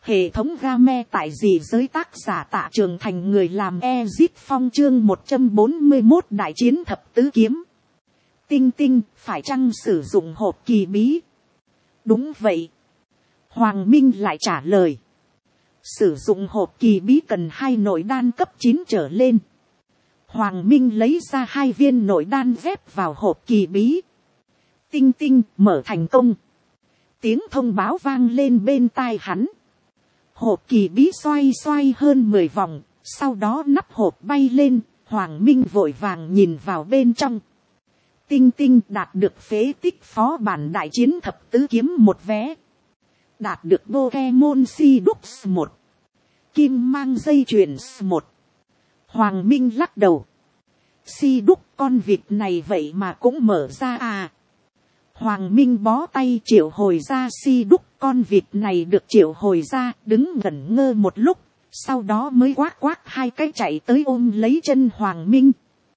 Hệ thống game tại dị giới tác giả Tạ Trường Thành, người làm Ezit Phong, chương 141 đại chiến thập tứ kiếm. Tinh tinh, phải chăng sử dụng hộp kỳ bí? Đúng vậy. Hoàng Minh lại trả lời. Sử dụng hộp kỳ bí cần 2 nội đan cấp 9 trở lên. Hoàng Minh lấy ra 2 viên nội đan ghép vào hộp kỳ bí. Tinh tinh, mở thành công. Tiếng thông báo vang lên bên tai hắn. Hộp kỳ bí xoay xoay hơn 10 vòng, sau đó nắp hộp bay lên, Hoàng Minh vội vàng nhìn vào bên trong. Tinh tinh, đạt được phế tích phó bản đại chiến thập tứ kiếm 1 vé. Đạt được Pokemon Sidux 1. Kim mang dây chuyền 1. Hoàng Minh lắc đầu. Sidux, con vịt này vậy mà cũng mở ra à? Hoàng Minh bó tay triệu hồi ra Sidux, con vịt này được triệu hồi ra, đứng ngẩn ngơ một lúc, sau đó mới quát quát 2 cái chạy tới ôm lấy chân Hoàng Minh.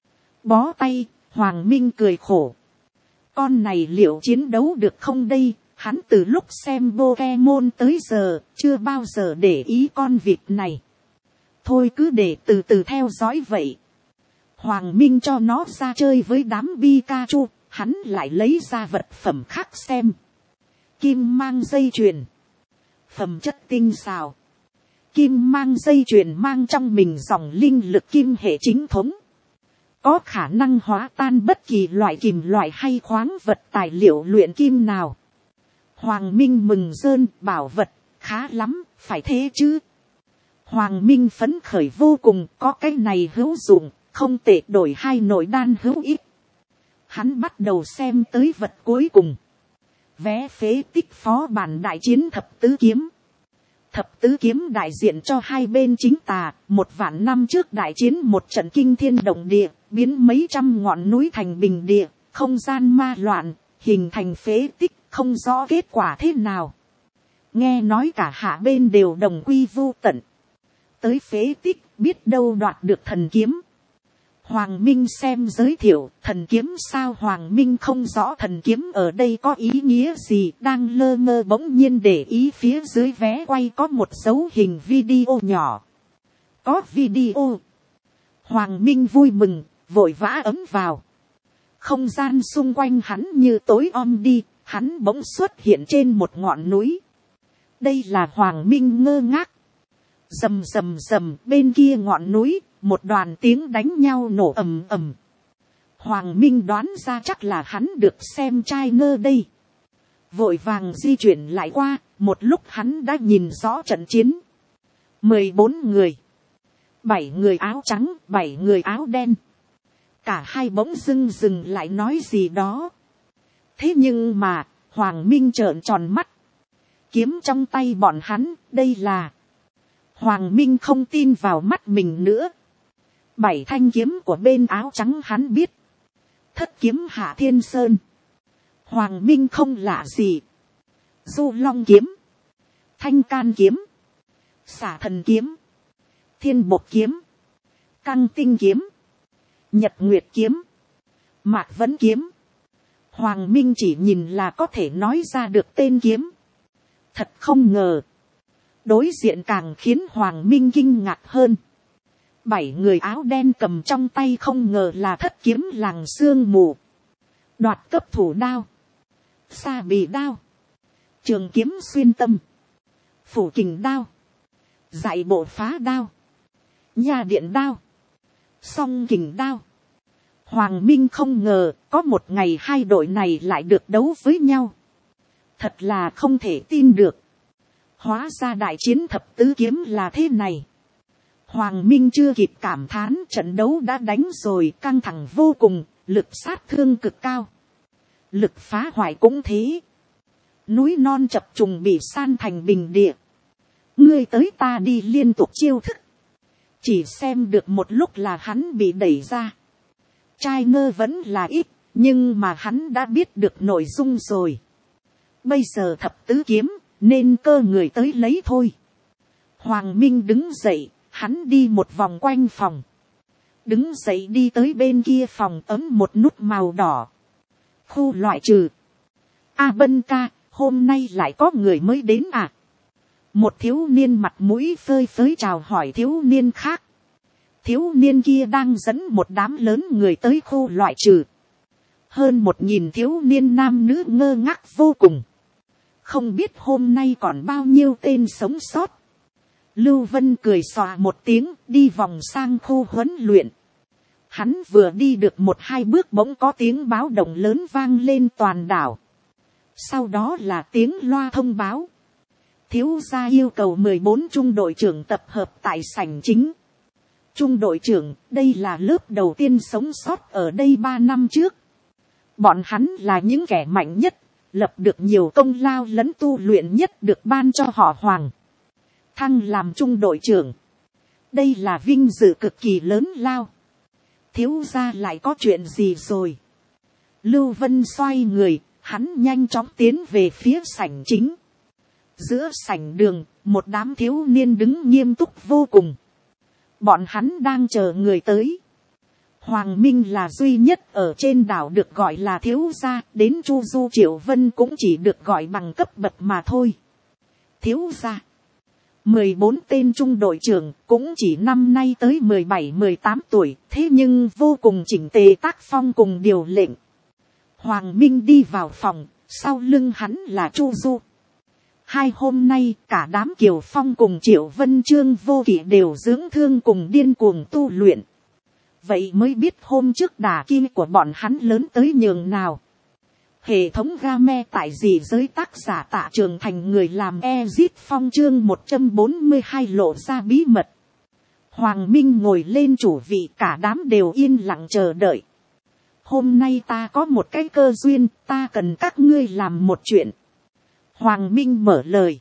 Bó tay, Hoàng Minh cười khổ. Con này liệu chiến đấu được không đây? Hắn từ lúc xem Pokemon tới giờ, chưa bao giờ để ý con vịt này. Thôi cứ để từ từ theo dõi vậy. Hoàng Minh cho nó ra chơi với đám Pikachu, hắn lại lấy ra vật phẩm khác xem. Kim mang dây chuyền. Phẩm chất tinh xào. Kim mang dây chuyền mang trong mình dòng linh lực kim hệ chính thống. Có khả năng hóa tan bất kỳ loại kìm loại hay khoáng vật tài liệu luyện kim nào. Hoàng Minh mừng rơn, bảo vật, khá lắm, phải thế chứ. Hoàng Minh phấn khởi vô cùng, có cái này hữu dụng, không tệ, đổi 2 nội đan hữu ích. Hắn bắt đầu xem tới vật cuối cùng. Vé phế tích phó bản đại chiến thập tứ kiếm. Thập tứ kiếm đại diện cho 2 bên chính tà, 1 vạn năm trước đại chiến một trận kinh thiên động địa, biến mấy trăm ngọn núi thành bình địa, không gian ma loạn, hình thành phế tích, không rõ kết quả thế nào. Nghe nói cả hạ bên đều đồng quy vu tận. Tới phế tích, biết đâu đoạt được thần kiếm. Hoàng Minh xem giới thiệu, thần kiếm sao? Hoàng Minh không rõ thần kiếm ở đây có ý nghĩa gì, đang lơ ngơ bỗng nhiên để ý phía dưới vé quay có một dấu hình video nhỏ. Có video. Hoàng Minh vui mừng, vội vã ấm vào. Không gian xung quanh hắn như tối om đi, hắn bỗng xuất hiện trên một ngọn núi. Đây là Hoàng Minh ngơ ngác. Rầm rầm rầm, bên kia ngọn núi, một đoàn tiếng đánh nhau nổ ầm ầm. Hoàng Minh đoán ra chắc là hắn được xem trai ngơ đây. Vội vàng di chuyển lại qua, một lúc hắn đã nhìn rõ trận chiến. 14 người. 7 người áo trắng, 7 người áo đen. Cả hai bỗng dừng lại nói gì đó. Thế nhưng mà, Hoàng Minh trợn tròn mắt. Kiếm trong tay bọn hắn, đây là... Hoàng Minh không tin vào mắt mình nữa. 7 thanh kiếm của bên áo trắng hắn biết. Thất kiếm Hạ Thiên Sơn. Hoàng Minh không lạ gì. Du Long kiếm. Thanh Can kiếm. Xả Thần kiếm. Thiên Bột kiếm. Căng Tinh kiếm. Nhật Nguyệt kiếm. Mạc Vấn kiếm. Hoàng Minh chỉ nhìn là có thể nói ra được tên kiếm. Thật không ngờ. Đối diện càng khiến Hoàng Minh kinh ngạc hơn. 7 người áo đen cầm trong tay không ngờ là thất kiếm làng sương mù. Đoạt cấp thủ đao. Sa bì đao. Trường kiếm xuyên tâm. Phủ kình đao. Dạy bộ phá đao. Nha điện đao. Song kình đao. Hoàng Minh không ngờ có một ngày 2 đội này lại được đấu với nhau. Thật là không thể tin được. Hóa ra đại chiến thập tứ kiếm là thế này. Hoàng Minh chưa kịp cảm thán, trận đấu đã đánh rồi, căng thẳng vô cùng, lực sát thương cực cao. Lực phá hoại cũng thế. Núi non chập trùng bị san thành bình địa. Ngươi tới ta đi liên tục chiêu thức. Chỉ xem được một lúc là hắn bị đẩy ra. Trai ngơ vẫn là ít, nhưng mà hắn đã biết được nội dung rồi. Bây giờ thập tứ kiếm, nên cơ người tới lấy thôi. Hoàng Minh đứng dậy, hắn đi một vòng quanh phòng. Đứng dậy đi tới bên kia phòng, ấn một nút màu đỏ. Khu loại trừ. A Bân ca, hôm nay lại có người mới đến à? Một thiếu niên mặt mũi phơi phới chào hỏi thiếu niên khác. Thiếu niên kia đang dẫn một đám lớn người tới khu loại trừ. Hơn 1000 thiếu niên nam nữ ngơ ngác vô cùng. Không biết hôm nay còn bao nhiêu tên sống sót. Lưu Vân cười xòa một tiếng đi vòng sang khu huấn luyện. Hắn vừa đi được 1-2 bước bỗng có tiếng báo động lớn vang lên toàn đảo. Sau đó là tiếng loa thông báo. Thiếu gia yêu cầu 14 trung đội trưởng tập hợp tại sảnh chính. Trung đội trưởng, đây là lớp đầu tiên sống sót ở đây 3 năm trước. Bọn hắn là những kẻ mạnh nhất, lập được nhiều công lao lẫn tu luyện nhất được ban cho họ Hoàng. Thăng làm trung đội trưởng. Đây là vinh dự cực kỳ lớn lao. Thiếu gia lại có chuyện gì rồi? Lưu Vân xoay người, hắn nhanh chóng tiến về phía sảnh chính. Giữa sảnh đường, một đám thiếu niên đứng nghiêm túc vô cùng. Bọn hắn đang chờ người tới. Hoàng Minh là duy nhất ở trên đảo được gọi là thiếu gia, đến Chu Du Triệu Vân cũng chỉ được gọi bằng cấp bậc mà thôi. Thiếu gia. 14 tên trung đội trưởng cũng chỉ năm nay tới 17-18 tuổi, thế nhưng vô cùng chỉnh tề tác phong cùng điều lệnh. Hoàng Minh đi vào phòng, sau lưng hắn là Chu Du. 2 hôm nay cả đám Kiều Phong cùng Triệu Vân Trương Vô Kỵ đều dưỡng thương cùng điên cuồng tu luyện. Vậy mới biết hôm trước đà kim của bọn hắn lớn tới nhường nào. Hệ thống game tại dị giới tác giả Tạ Trường Thành người làm Ezit Phong chương 142 lộ ra bí mật. Hoàng Minh ngồi lên chủ vị, cả đám đều yên lặng chờ đợi. Hôm nay ta có một cái cơ duyên, ta cần các ngươi làm một chuyện. Hoàng Minh mở lời.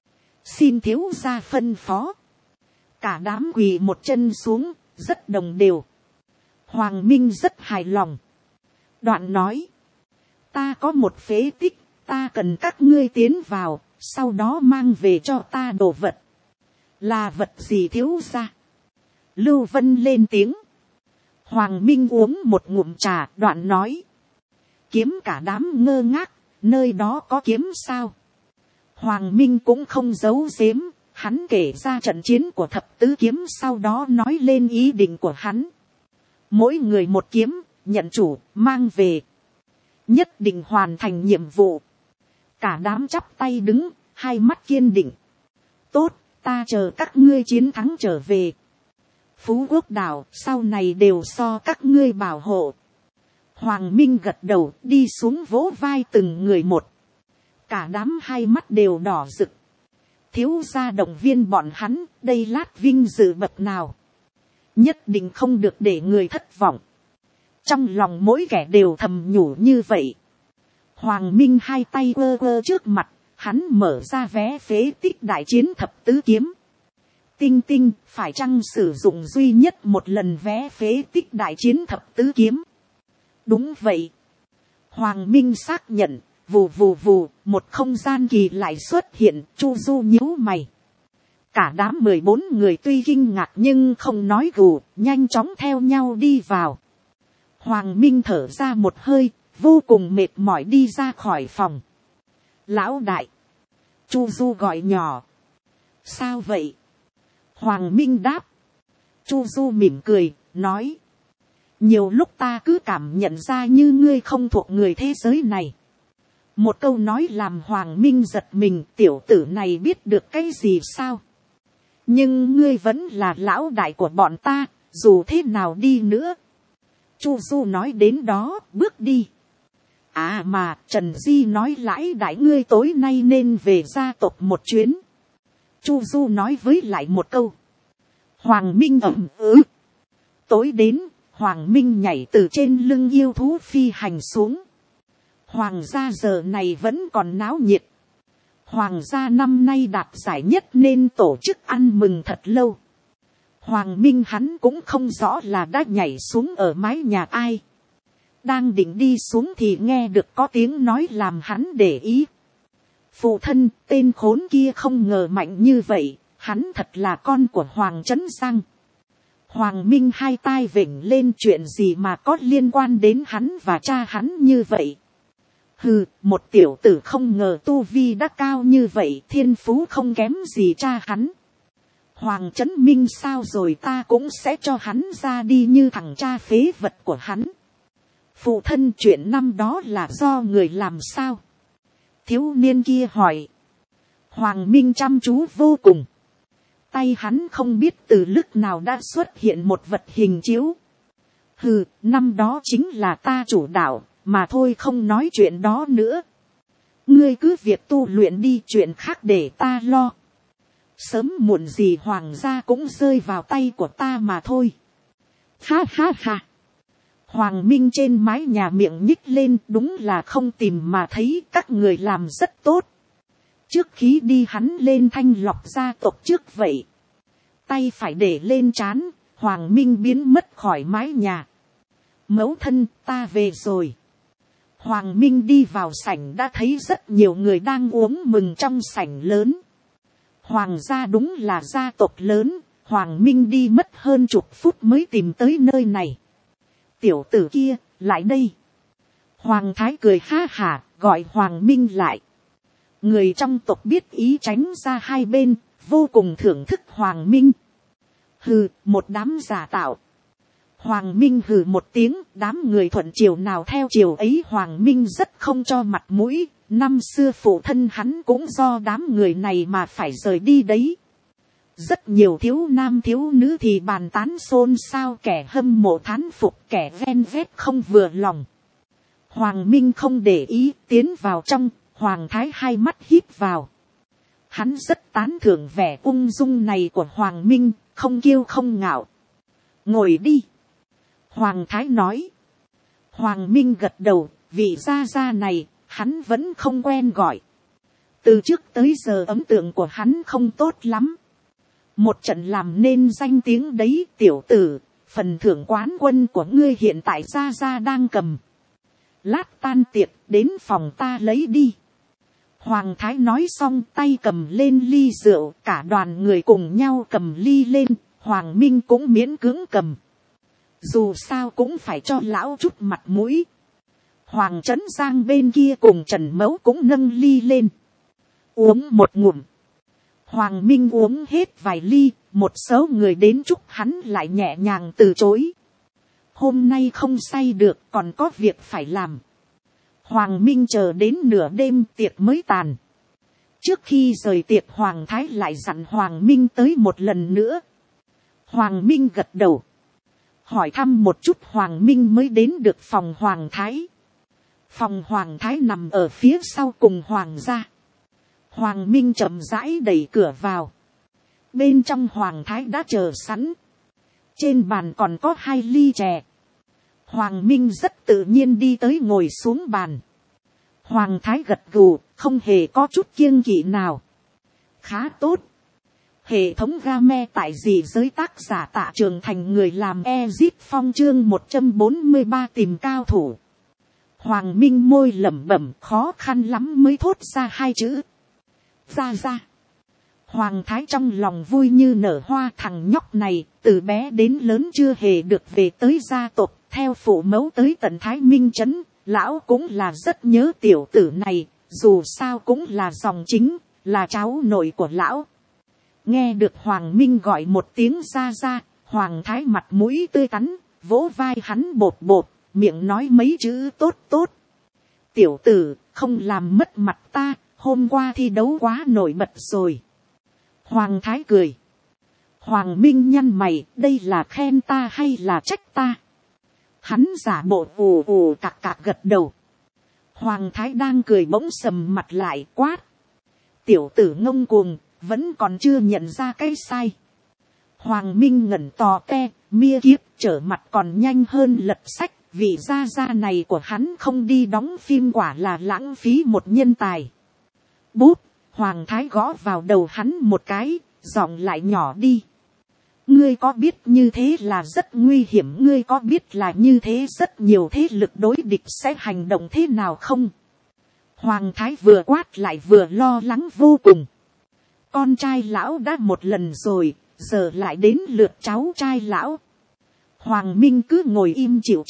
Xin thiếu gia phân phó. Cả đám quỳ một chân xuống, rất đồng đều. Hoàng Minh rất hài lòng. Đoạn nói. Ta có một phế tích, ta cần các ngươi tiến vào, sau đó mang về cho ta đồ vật. Là vật gì thiếu gia? Lưu Vân lên tiếng. Hoàng Minh uống một ngụm trà, đoạn nói. Kiếm. Cả đám ngơ ngác, nơi đó có kiếm sao? Hoàng Minh cũng không giấu giếm, hắn kể ra trận chiến của thập tứ kiếm, sau đó nói lên ý định của hắn. Mỗi người một kiếm, nhận chủ, mang về. Nhất định hoàn thành nhiệm vụ. Cả đám chắp tay đứng, hai mắt kiên định. Tốt, ta chờ các ngươi chiến thắng trở về. Phú Quốc đảo sau này đều so các ngươi bảo hộ. Hoàng Minh gật đầu, đi xuống vỗ vai từng người một. Cả đám hai mắt đều đỏ rực. Thiếu gia động viên bọn hắn, đây lát vinh dự bậc nào. Nhất định không được để người thất vọng. Trong lòng mỗi kẻ đều thầm nhủ như vậy. Hoàng Minh hai tay quơ quơ trước mặt, hắn mở ra vé phế tích đại chiến thập tứ kiếm. Tinh tinh, phải chăng sử dụng duy nhất một lần vé phế tích đại chiến thập tứ kiếm? Đúng vậy. Hoàng Minh xác nhận, vù vù vù, một không gian kỳ lại xuất hiện, Chu Du nhíu mày. Cả đám 14 người tuy kinh ngạc nhưng không nói gù, nhanh chóng theo nhau đi vào. Hoàng Minh thở ra một hơi, vô cùng mệt mỏi đi ra khỏi phòng. Lão đại. Chu Du gọi nhỏ. Sao vậy? Hoàng Minh đáp. Chu Du mỉm cười, nói. Nhiều lúc ta cứ cảm nhận ra như ngươi không thuộc người thế giới này. Một câu nói làm Hoàng Minh giật mình, tiểu tử này biết được cái gì sao? Nhưng ngươi vẫn là lão đại của bọn ta, dù thế nào đi nữa. Chu Du nói đến đó, bước đi. À mà, Trần Di nói lãi đại ngươi tối nay nên về gia tộc một chuyến. Chu Du nói với lại một câu. Hoàng Minh ậm ừ. Tối đến, Hoàng Minh nhảy từ trên lưng yêu thú phi hành xuống. Hoàng gia giờ này vẫn còn náo nhiệt. Hoàng gia năm nay đạt giải nhất nên tổ chức ăn mừng thật lâu. Hoàng Minh hắn cũng không rõ là đã nhảy xuống ở mái nhà ai. Đang định đi xuống thì nghe được có tiếng nói làm hắn để ý. Phụ thân, tên khốn kia không ngờ mạnh như vậy, hắn thật là con của Hoàng Trấn Giang. Hoàng Minh hai tai vểnh lên, chuyện gì mà có liên quan đến hắn và cha hắn như vậy. Hừ, một tiểu tử không ngờ tu vi đã cao như vậy, thiên phú không kém gì cha hắn. Hoàng Chấn Minh sao rồi, ta cũng sẽ cho hắn ra đi như thằng cha phế vật của hắn. Phụ thân, chuyện năm đó là do người làm sao? Thiếu niên kia hỏi. Hoàng Minh chăm chú vô cùng. Tay hắn không biết từ lúc nào đã xuất hiện một vật hình chiếu. Hừ, năm đó chính là ta chủ đạo, mà thôi, không nói chuyện đó nữa. Ngươi cứ việc tu luyện đi, chuyện khác để ta lo. Sớm muộn gì hoàng gia cũng rơi vào tay của ta mà thôi. Ha ha ha. Hoàng Minh trên mái nhà miệng nhích lên, đúng là không tìm mà thấy, các người làm rất tốt. Trước khi đi hắn lên thanh lọc gia tộc trước vậy. Tay phải để lên trán, Hoàng Minh biến mất khỏi mái nhà. Mẫu thân, ta về rồi. Hoàng Minh đi vào sảnh đã thấy rất nhiều người đang uống mừng trong sảnh lớn. Hoàng gia đúng là gia tộc lớn, Hoàng Minh đi mất hơn chục phút mới tìm tới nơi này. Tiểu tử kia, lại đây. Hoàng Thái cười ha hả, gọi Hoàng Minh lại. Người trong tộc biết ý tránh ra hai bên, vô cùng thưởng thức Hoàng Minh. Hừ, một đám giả tạo. Hoàng Minh hừ một tiếng, đám người thuận chiều nào theo chiều ấy. Hoàng Minh rất không cho mặt mũi, năm xưa phụ thân hắn cũng do đám người này mà phải rời đi đấy. Rất nhiều thiếu nam thiếu nữ thì bàn tán xôn xao, kẻ hâm mộ thán phục, kẻ ven vét không vừa lòng. Hoàng Minh không để ý, tiến vào trong. Hoàng Thái hai mắt híp vào. Hắn rất tán thưởng vẻ ung dung này của Hoàng Minh, không kiêu không ngạo. Ngồi đi. Hoàng Thái nói. Hoàng Minh gật đầu, vị gia gia này, hắn vẫn không quen gọi. Từ trước tới giờ ấn tượng của hắn không tốt lắm. Một trận làm nên danh tiếng đấy, tiểu tử, phần thưởng quán quân của ngươi hiện tại gia gia đang cầm. Lát tan tiệc, đến phòng ta lấy đi. Hoàng Thái nói xong tay cầm lên ly rượu, cả đoàn người cùng nhau cầm ly lên, Hoàng Minh cũng miễn cưỡng cầm. Dù sao cũng phải cho lão chút mặt mũi. Hoàng Trấn Giang bên kia cùng Trần Mẫu cũng nâng ly lên. Uống một ngụm. Hoàng Minh uống hết vài ly, một số người đến chúc hắn lại nhẹ nhàng từ chối. Hôm nay không say được, còn có việc phải làm. Hoàng Minh chờ đến nửa đêm tiệc mới tàn. Trước khi rời tiệc Hoàng Thái lại dặn Hoàng Minh tới một lần nữa. Hoàng Minh gật đầu. Hỏi thăm một chút Hoàng Minh mới đến được phòng Hoàng Thái. Phòng Hoàng Thái nằm ở phía sau cùng Hoàng gia. Hoàng Minh chậm rãi đẩy cửa vào. Bên trong Hoàng Thái đã chờ sẵn. Trên bàn còn có 2 ly chè. Hoàng Minh rất tự nhiên đi tới ngồi xuống bàn. Hoàng Thái gật gù, không hề có chút kiêng kỵ nào. Khá tốt. Hệ thống game tại dị giới tác giả Tạ Trường Thành, người làm Ezit Phong chương 143 tìm cao thủ. Hoàng Minh môi lẩm bẩm, khó khăn lắm mới thốt ra 2 chữ. Ra. Hoàng Thái trong lòng vui như nở hoa, thằng nhóc này từ bé đến lớn chưa hề được về tới gia tộc, theo phụ mẫu tới tận Thái Minh Trấn, lão cũng là rất nhớ tiểu tử này, dù sao cũng là dòng chính, là cháu nội của lão. Nghe được Hoàng Minh gọi một tiếng ra, Hoàng Thái mặt mũi tươi tắn, vỗ vai hắn bột bột, miệng nói mấy chữ tốt. Tiểu tử, không làm mất mặt ta, hôm qua thi đấu quá nổi bật rồi. Hoàng Thái cười. Hoàng Minh nhăn mày, đây là khen ta hay là trách ta? Hắn giả bộ ù cạc gật đầu. Hoàng Thái đang cười bỗng sầm mặt lại, quát. Tiểu tử ngông cuồng, vẫn còn chưa nhận ra cái sai. Hoàng Minh ngẩn tò te, mia kiếp, trở mặt còn nhanh hơn lật sách. Vị gia gia này của hắn không đi đóng phim quả là lãng phí một nhân tài. Bút, Hoàng Thái gõ vào đầu hắn một cái, giọng lại nhỏ đi. Ngươi có biết như thế là rất nguy hiểm, ngươi có biết là như thế rất nhiều thế lực đối địch sẽ hành động thế nào không? Hoàng Thái vừa quát lại vừa lo lắng vô cùng. Con trai lão đã một lần rồi, giờ lại đến lượt cháu trai lão. Hoàng Minh cứ ngồi im chịu trận,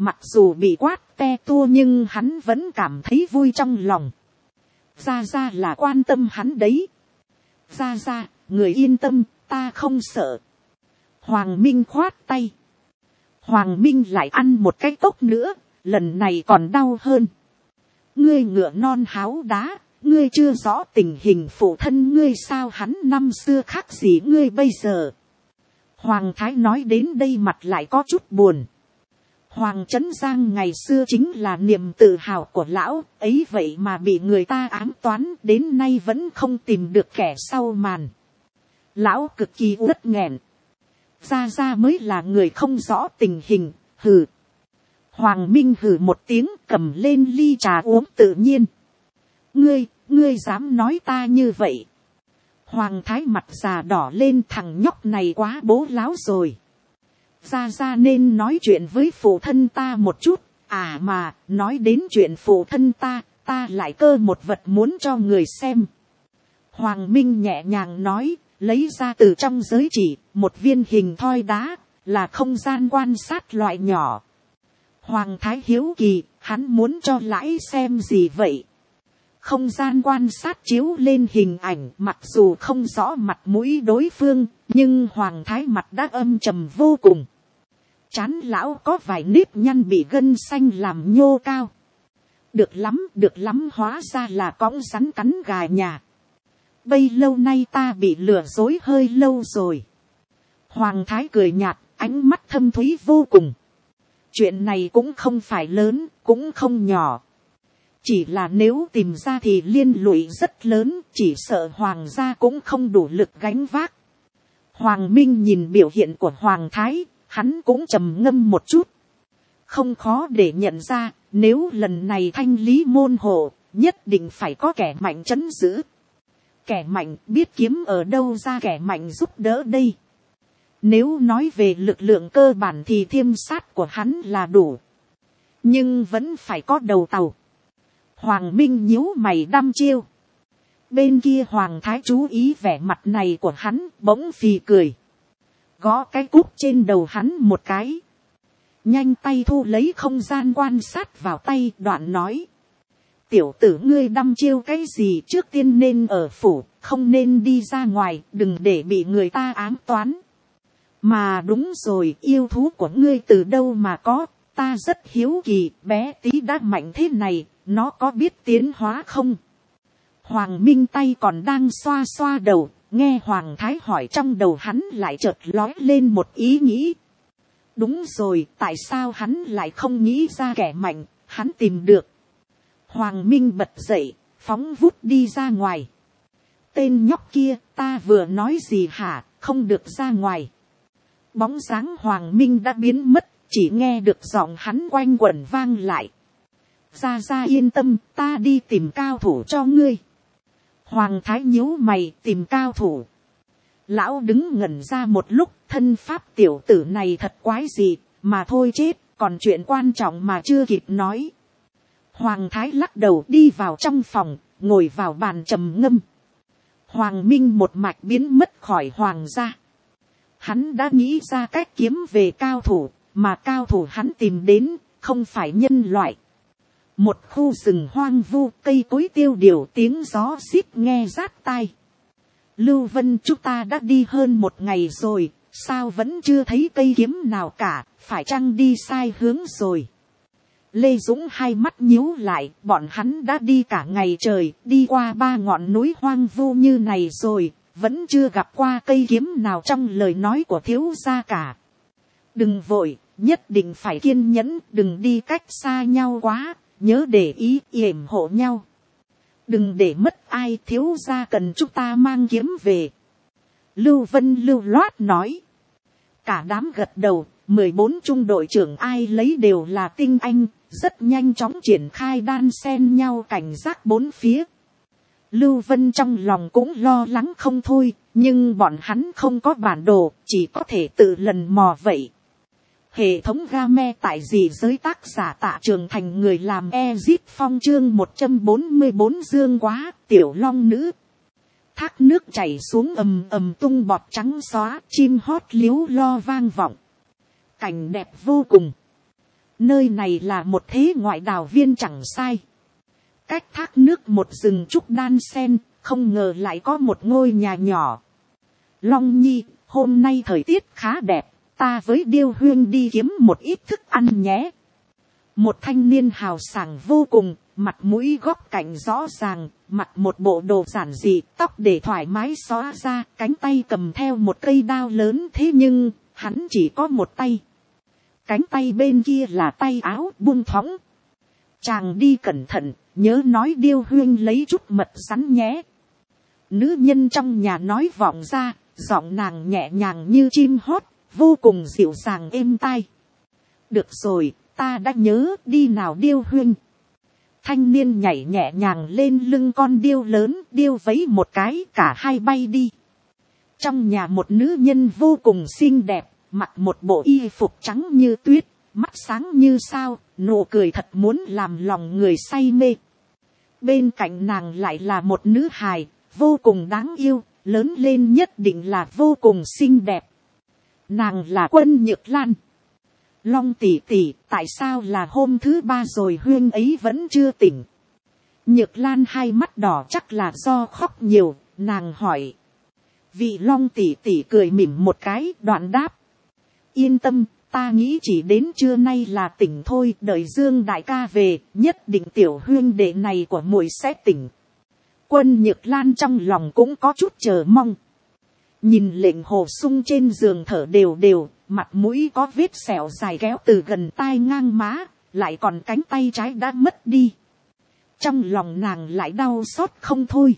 mặc dù bị quát te tua nhưng hắn vẫn cảm thấy vui trong lòng. Gia Gia là quan tâm hắn đấy. Gia Gia, người yên tâm, ta không sợ. Hoàng Minh khoát tay. Hoàng Minh lại ăn một cái cốc nữa, lần này còn đau hơn. Ngươi ngựa non háo đá, ngươi chưa rõ tình hình phụ thân ngươi sao hắn năm xưa khác gì ngươi bây giờ. Hoàng Thái nói đến đây mặt lại có chút buồn. Hoàng Trấn Giang ngày xưa chính là niềm tự hào của lão, ấy vậy mà bị người ta ám toán đến nay vẫn không tìm được kẻ sau màn. Lão cực kỳ uất nghẹn. Gia Gia mới là người không rõ tình hình, hừ. Hoàng Minh hừ một tiếng cầm lên ly trà uống tự nhiên. Ngươi dám nói ta như vậy. Hoàng Thái mặt già đỏ lên, thằng nhóc này quá bố láo rồi. Gia Gia nên nói chuyện với phụ thân ta một chút. À mà, nói đến chuyện phụ thân ta lại cơ một vật muốn cho người xem. Hoàng Minh nhẹ nhàng nói, lấy ra từ trong giới chỉ, một viên hình thoi đá, là không gian quan sát loại nhỏ. Hoàng Thái hiếu kỳ, hắn muốn cho lãi xem gì vậy? Không gian quan sát chiếu lên hình ảnh, mặc dù không rõ mặt mũi đối phương, nhưng Hoàng Thái mặt đã âm trầm vô cùng. Chán lão có vài nếp nhăn bị gân xanh làm nhô cao. Được lắm, hóa ra là cõng rắn cắn gà nhà. Bấy lâu nay ta bị lừa dối hơi lâu rồi. Hoàng Thái cười nhạt, ánh mắt thâm thúy vô cùng. Chuyện này cũng không phải lớn, cũng không nhỏ. Chỉ là nếu tìm ra thì liên lụy rất lớn, chỉ sợ Hoàng gia cũng không đủ lực gánh vác. Hoàng Minh nhìn biểu hiện của Hoàng Thái, hắn cũng trầm ngâm một chút. Không khó để nhận ra, nếu lần này thanh lý môn hộ, nhất định phải có kẻ mạnh trấn giữ. Kẻ mạnh biết kiếm ở đâu ra kẻ mạnh giúp đỡ đây. Nếu nói về lực lượng cơ bản thì thiêm sát của hắn là đủ. Nhưng vẫn phải có đầu tàu. Hoàng Minh nhíu mày đăm chiêu. Bên kia Hoàng Thái chú ý vẻ mặt này của hắn, bỗng phì cười. Gõ cái cúp trên đầu hắn một cái. Nhanh tay thu lấy không gian quan sát vào tay, đoạn nói. Tiểu tử ngươi đăm chiêu cái gì, trước tiên nên ở phủ, không nên đi ra ngoài, đừng để bị người ta ám toán. Mà đúng rồi, yêu thú của ngươi từ đâu mà có, ta rất hiếu kỳ, bé tí đã mạnh thế này, nó có biết tiến hóa không? Hoàng Minh tay còn đang xoa xoa đầu, nghe Hoàng Thái hỏi trong đầu hắn lại chợt lói lên một ý nghĩ. Đúng rồi, tại sao hắn lại không nghĩ ra kẻ mạnh, hắn tìm được. Hoàng Minh bật dậy, phóng vút đi ra ngoài. Tên nhóc kia, ta vừa nói gì hả, không được ra ngoài. Bóng dáng Hoàng Minh đã biến mất, chỉ nghe được giọng hắn quanh quẩn vang lại. Gia Gia yên tâm, ta đi tìm cao thủ cho ngươi. Hoàng Thái nhíu mày, tìm cao thủ. Lão đứng ngẩn ra một lúc, thân pháp tiểu tử này thật quái gì, mà thôi chết, còn chuyện quan trọng mà chưa kịp nói. Hoàng Thái lắc đầu đi vào trong phòng, ngồi vào bàn trầm ngâm. Hoàng Minh một mạch biến mất khỏi Hoàng gia. Hắn đã nghĩ ra cách kiếm về cao thủ, mà cao thủ hắn tìm đến, không phải nhân loại. Một khu rừng hoang vu, cây cối tiêu điều, tiếng gió xít nghe rát tai. Lưu Vân, chúng ta đã đi hơn một ngày rồi, sao vẫn chưa thấy cây kiếm nào cả, phải chăng đi sai hướng rồi. Lê Dũng hai mắt nhíu lại, bọn hắn đã đi cả ngày trời, đi qua 3 ngọn núi hoang vu như này rồi, vẫn chưa gặp qua cây kiếm nào trong lời nói của thiếu gia cả. Đừng vội, nhất định phải kiên nhẫn, đừng đi cách xa nhau quá, nhớ để ý yểm hộ nhau. Đừng để mất ai, thiếu gia cần chúng ta mang kiếm về. Lưu Vân lưu loát nói. Cả đám gật đầu, 14 trung đội trưởng ai lấy đều là tinh anh, rất nhanh chóng triển khai đan xen nhau cảnh giác bốn phía. Lưu Vân trong lòng cũng lo lắng không thôi, nhưng bọn hắn không có bản đồ, chỉ có thể tự lần mò vậy. Hệ thống game tại gì giới tác giả Tạ Trường Thành người làm Ezip Phong chương 144 dương quá, tiểu long nữ. Thác nước chảy xuống ầm ầm tung bọt trắng xóa, chim hót líu lo vang vọng. Cảnh đẹp vô cùng. Nơi này là một thế ngoại đào viên chẳng sai. Cách thác nước một rừng trúc đan sen, không ngờ lại có một ngôi nhà nhỏ. Long Nhi, hôm nay thời tiết khá đẹp, ta với Điêu Huyên đi kiếm một ít thức ăn nhé. Một thanh niên hào sảng vô cùng, mặt mũi góc cạnh rõ ràng, mặc một bộ đồ giản dị, tóc để thoải mái xõa ra, cánh tay cầm theo một cây đao lớn, thế nhưng hắn chỉ có một tay. Cánh tay bên kia là tay áo buông thõng. Chàng đi cẩn thận, nhớ nói Điêu Huyên lấy chút mật rắn nhé. Nữ nhân trong nhà nói vọng ra, giọng nàng nhẹ nhàng như chim hót, vô cùng dịu dàng êm tai. Được rồi, ta đã nhớ, đi nào Điêu Huyên. Thanh niên nhảy nhẹ nhàng lên lưng con điêu lớn, điêu vấy một cái, cả hai bay đi. Trong nhà một nữ nhân vô cùng xinh đẹp, mặc một bộ y phục trắng như tuyết, mắt sáng như sao, nụ cười thật muốn làm lòng người say mê. Bên cạnh nàng lại là một nữ hài, vô cùng đáng yêu, lớn lên nhất định là vô cùng xinh đẹp. Nàng là Quân Nhược Lan. Long tỷ tỷ, tại sao là hôm thứ ba rồi Huyên ấy vẫn chưa tỉnh? Nhược Lan hai mắt đỏ, chắc là do khóc nhiều, nàng hỏi. Vị Long tỷ tỷ cười mỉm một cái, đoạn đáp. Yên tâm, ta nghĩ chỉ đến trưa nay là tỉnh thôi, đợi Dương đại ca về, nhất định tiểu Huyên đệ này của muội sẽ tỉnh. Quân Nhược Lan trong lòng cũng có chút chờ mong. Nhìn Lệnh Hồ Sung trên giường thở đều đều, mặt mũi có vết sẹo dài kéo từ gần tai ngang má, lại còn cánh tay trái đã mất đi. Trong lòng nàng lại đau xót không thôi.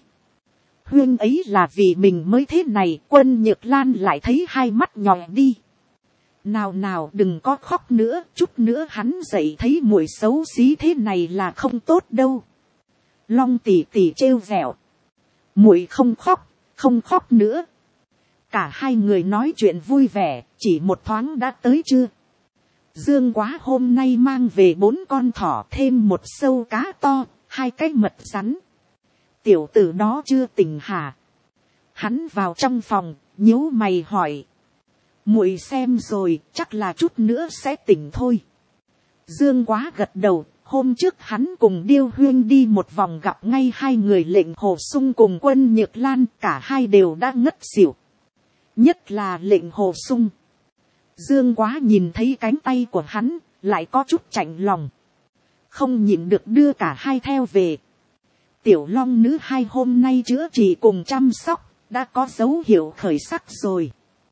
Huyên ấy là vì mình mới thế này, Quân Nhược Lan lại thấy hai mắt nhòe đi. Nào nào đừng có khóc nữa, chút nữa hắn dậy thấy muội xấu xí thế này là không tốt đâu. Long tỷ tỷ trêu vẹo. Muội không khóc, không khóc nữa. Cả hai người nói chuyện vui vẻ, chỉ một thoáng đã tới trưa. Dương Quá hôm nay mang về 4 con thỏ, thêm một sâu cá to, 2 cái mật rắn. Tiểu tử đó chưa tỉnh hả? Hắn vào trong phòng, nhíu mày hỏi. Muội xem rồi, chắc là chút nữa sẽ tỉnh thôi. Dương Quá gật đầu. Hôm trước hắn cùng Điêu Huyên đi một vòng, gặp ngay hai người Lệnh Hồ Sung cùng Quân Nhược Lan, cả hai đều đã ngất xỉu. Nhất là Lệnh Hồ Sung. Dương Quá nhìn thấy cánh tay của hắn, lại có chút chạnh lòng. Không nhịn được đưa cả hai theo về. Tiểu Long nữ hai hôm nay chữa trị cùng chăm sóc, đã có dấu hiệu khởi sắc rồi.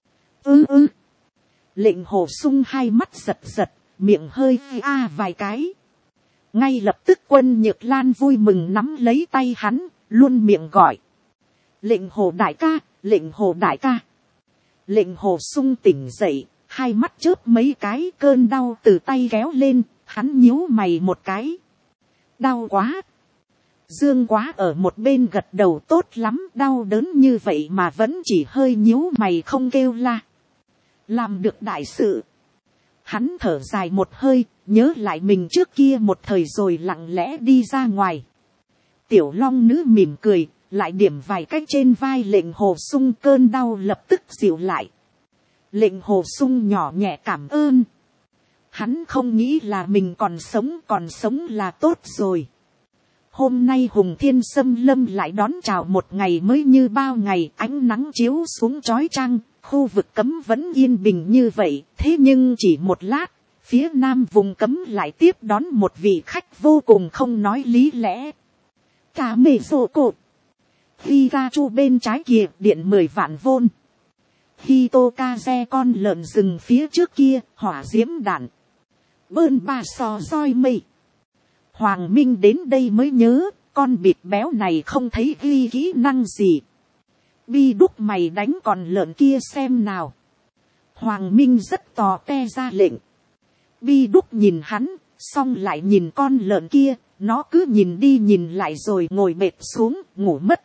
Lệnh Hồ Sung hai mắt giật giật, miệng hơi vài cái. Ngay lập tức Quân Nhược Lan vui mừng nắm lấy tay hắn, luôn miệng gọi. Lệnh Hồ đại ca, Lệnh Hồ đại ca. Lệnh Hồ Sung tỉnh dậy, hai mắt chớp mấy cái, cơn đau từ tay kéo lên, hắn nhíu mày một cái. Đau quá. Dương Quá ở một bên gật đầu, tốt lắm, đau đớn như vậy mà vẫn chỉ hơi nhíu mày không kêu la. Làm được đại sự. Hắn thở dài một hơi, nhớ lại mình trước kia một thời rồi lặng lẽ đi ra ngoài. Tiểu Long nữ mỉm cười, lại điểm vài cách trên vai Lệnh Hồ Sung, cơn đau lập tức dịu lại. Lệnh Hồ Sung nhỏ nhẹ cảm ơn. Hắn không nghĩ là mình còn sống là tốt rồi. Hôm nay Hùng Thiên Xâm Lâm lại đón chào một ngày mới như bao ngày, ánh nắng chiếu xuống chói chang, khu vực cấm vẫn yên bình như vậy, thế nhưng chỉ một lát, phía nam vùng cấm lại tiếp đón một vị khách vô cùng không nói lý lẽ. Cả mề rộ cột. Khi ra chu bên trái kia điện 10 vạn vôn. Khi tô ca xe con lợn rừng phía trước kia, hỏa diễm đạn. Bơn ba sò roi mây. Hoàng Minh đến đây mới nhớ, con bịt béo này không thấy ghi kỹ năng gì. Bi đúc mày đánh con lợn kia xem nào. Hoàng Minh rất tò te ra lệnh. Bi đúc nhìn hắn, xong lại nhìn con lợn kia, nó cứ nhìn đi nhìn lại rồi ngồi bệt xuống, ngủ mất.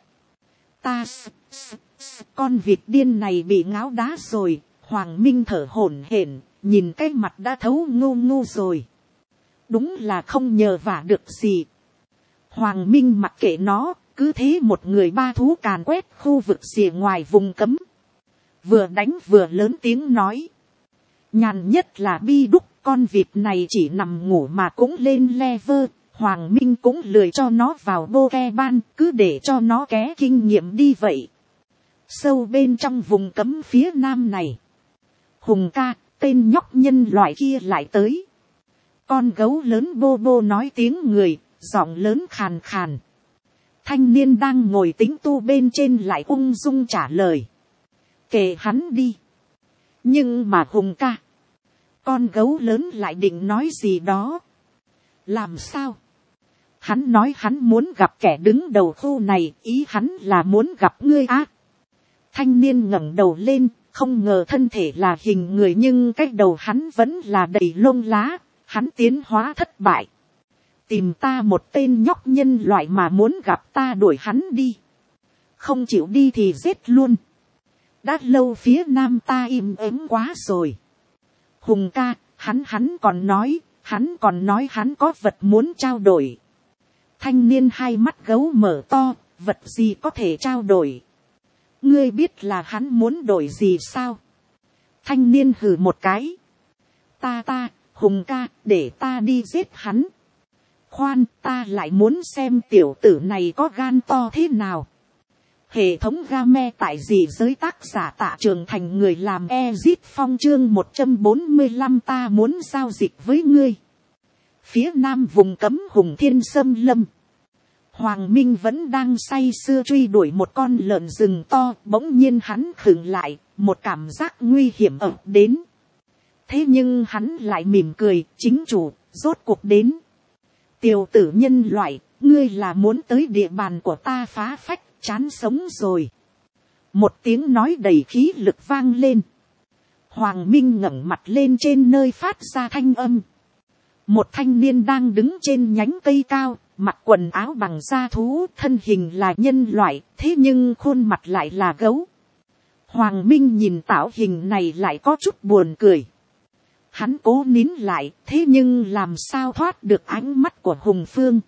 Con vịt điên này bị ngáo đá rồi. Hoàng Minh thở hổn hển, nhìn cái mặt đã thấu ngu rồi. Đúng là không nhờ vả được gì. Hoàng Minh mặc kệ nó, cứ thế một người ba thú càn quét khu vực rìa ngoài vùng cấm. Vừa đánh vừa lớn tiếng nói. Nhàn nhất là Bi đúc, Con vịt này chỉ nằm ngủ mà cũng lên level, Hoàng Minh cũng lười cho nó vào Pokemon, cứ để cho nó ké kinh nghiệm đi vậy. Sâu bên trong vùng cấm phía nam này, Hùng ca, tên nhóc nhân loại kia lại tới. Con gấu lớn bô bô nói tiếng người, giọng lớn khàn khàn. Thanh niên đang ngồi tĩnh tu bên trên lại ung dung trả lời. Kệ hắn đi. Nhưng mà Hùng ca, con gấu lớn lại định nói gì đó. Làm sao? Hắn nói hắn muốn gặp kẻ đứng đầu khu này, ý hắn là muốn gặp ngươi á. Thanh niên ngẩng đầu lên, không ngờ thân thể là hình người nhưng cái đầu hắn vẫn là đầy lông lá, hắn tiến hóa thất bại. Tìm ta một tên nhóc nhân loại mà muốn gặp ta, đuổi hắn đi. Không chịu đi thì giết luôn. Đã lâu phía nam ta im ắng quá rồi. Hùng ca, hắn còn nói hắn có vật muốn trao đổi. Thanh niên hai mắt gấu mở to, vật gì có thể trao đổi? Ngươi biết là hắn muốn đổi gì sao? Thanh niên hừ một cái. Hùng ca, để ta đi giết hắn. Khoan, ta lại muốn xem tiểu tử này có gan to thế nào. Hệ thống game tại dị giới tác giả Tạ Trường Thành, người làm Ezit Phong chương 145, ta muốn giao dịch với ngươi. Phía nam vùng cấm Hùng Thiên Xâm Lâm, Hoàng Minh vẫn đang say sưa truy đuổi một con lợn rừng to, bỗng nhiên hắn khựng lại, một cảm giác nguy hiểm ập đến. Thế nhưng hắn lại mỉm cười, chính chủ, rốt cuộc đến. Tiểu tử nhân loại, ngươi là muốn tới địa bàn của ta phá phách, chán sống rồi. Một tiếng nói đầy khí lực vang lên. Hoàng Minh ngẩng mặt lên trên nơi phát ra thanh âm. Một thanh niên đang đứng trên nhánh cây cao, mặc quần áo bằng da thú, thân hình là nhân loại, thế nhưng khuôn mặt lại là gấu. Hoàng Minh nhìn tạo hình này lại có chút buồn cười. Hắn cố nín lại, thế nhưng làm sao thoát được ánh mắt của Hùng Phương.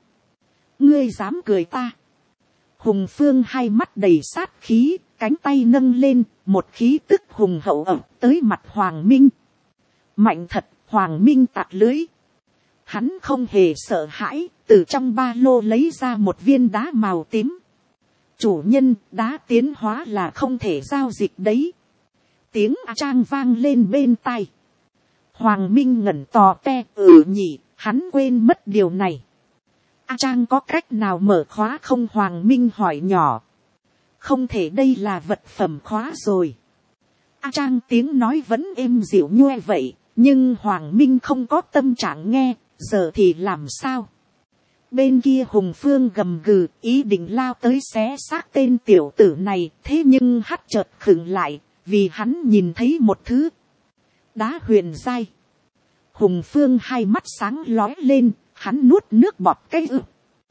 Ngươi dám cười ta? Hùng Phương hai mắt đầy sát khí, cánh tay nâng lên, một khí tức hùng hậu ập tới mặt Hoàng Minh. Mạnh thật, Hoàng Minh tạt lưới. Hắn không hề sợ hãi, từ trong ba lô lấy ra một viên đá màu tím. Chủ nhân, đá tiến hóa là không thể giao dịch đấy. Tiếng Trang vang lên bên tai. Hoàng Minh ngẩn tò te, nhỉ, hắn quên mất điều này. Trang có cách nào mở khóa không? Hoàng Minh hỏi nhỏ. Không thể, đây là vật phẩm khóa rồi. Trang tiếng nói vẫn êm dịu nhoe vậy, nhưng Hoàng Minh không có tâm trạng nghe, giờ thì làm sao? Bên kia Hùng Phương gầm gừ, ý định lao tới xé xác tên tiểu tử này, thế nhưng hắt chợt khựng lại, vì hắn nhìn thấy một thứ. Đá huyền giai. Hùng Phương hai mắt sáng lóe lên, hắn nuốt nước bọt cái ực.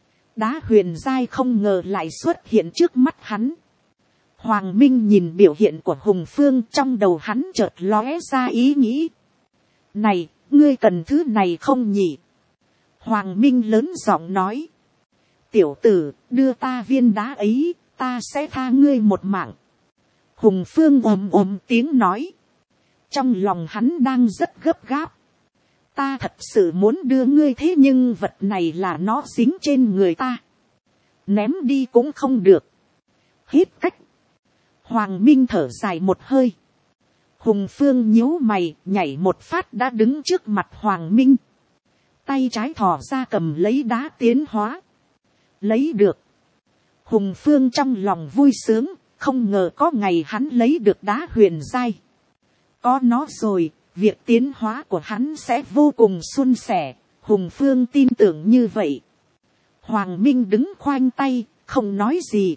Đá huyền giai không ngờ lại xuất hiện trước mắt hắn. Hoàng Minh nhìn biểu hiện của Hùng Phương, trong đầu hắn chợt lóe ra ý nghĩ. Này, ngươi cần thứ này không nhỉ? Hoàng Minh lớn giọng nói. Tiểu tử, đưa ta viên đá ấy, ta sẽ tha ngươi một mạng. Hùng Phương ồm tiếng nói. Trong lòng hắn đang rất gấp gáp. Ta thật sự muốn đưa ngươi, thế nhưng vật này là nó dính trên người ta. Ném đi cũng không được. Hết cách. Hoàng Minh thở dài một hơi. Hùng Phương nhíu mày, nhảy một phát đã đứng trước mặt Hoàng Minh. Tay trái thò ra cầm lấy đá tiến hóa. Lấy được. Hùng Phương trong lòng vui sướng, không ngờ có ngày hắn lấy được đá huyền giai. Có nó rồi, việc tiến hóa của hắn sẽ vô cùng suôn sẻ. Hùng Phương tin tưởng như vậy. Hoàng Minh đứng khoanh tay, không nói gì.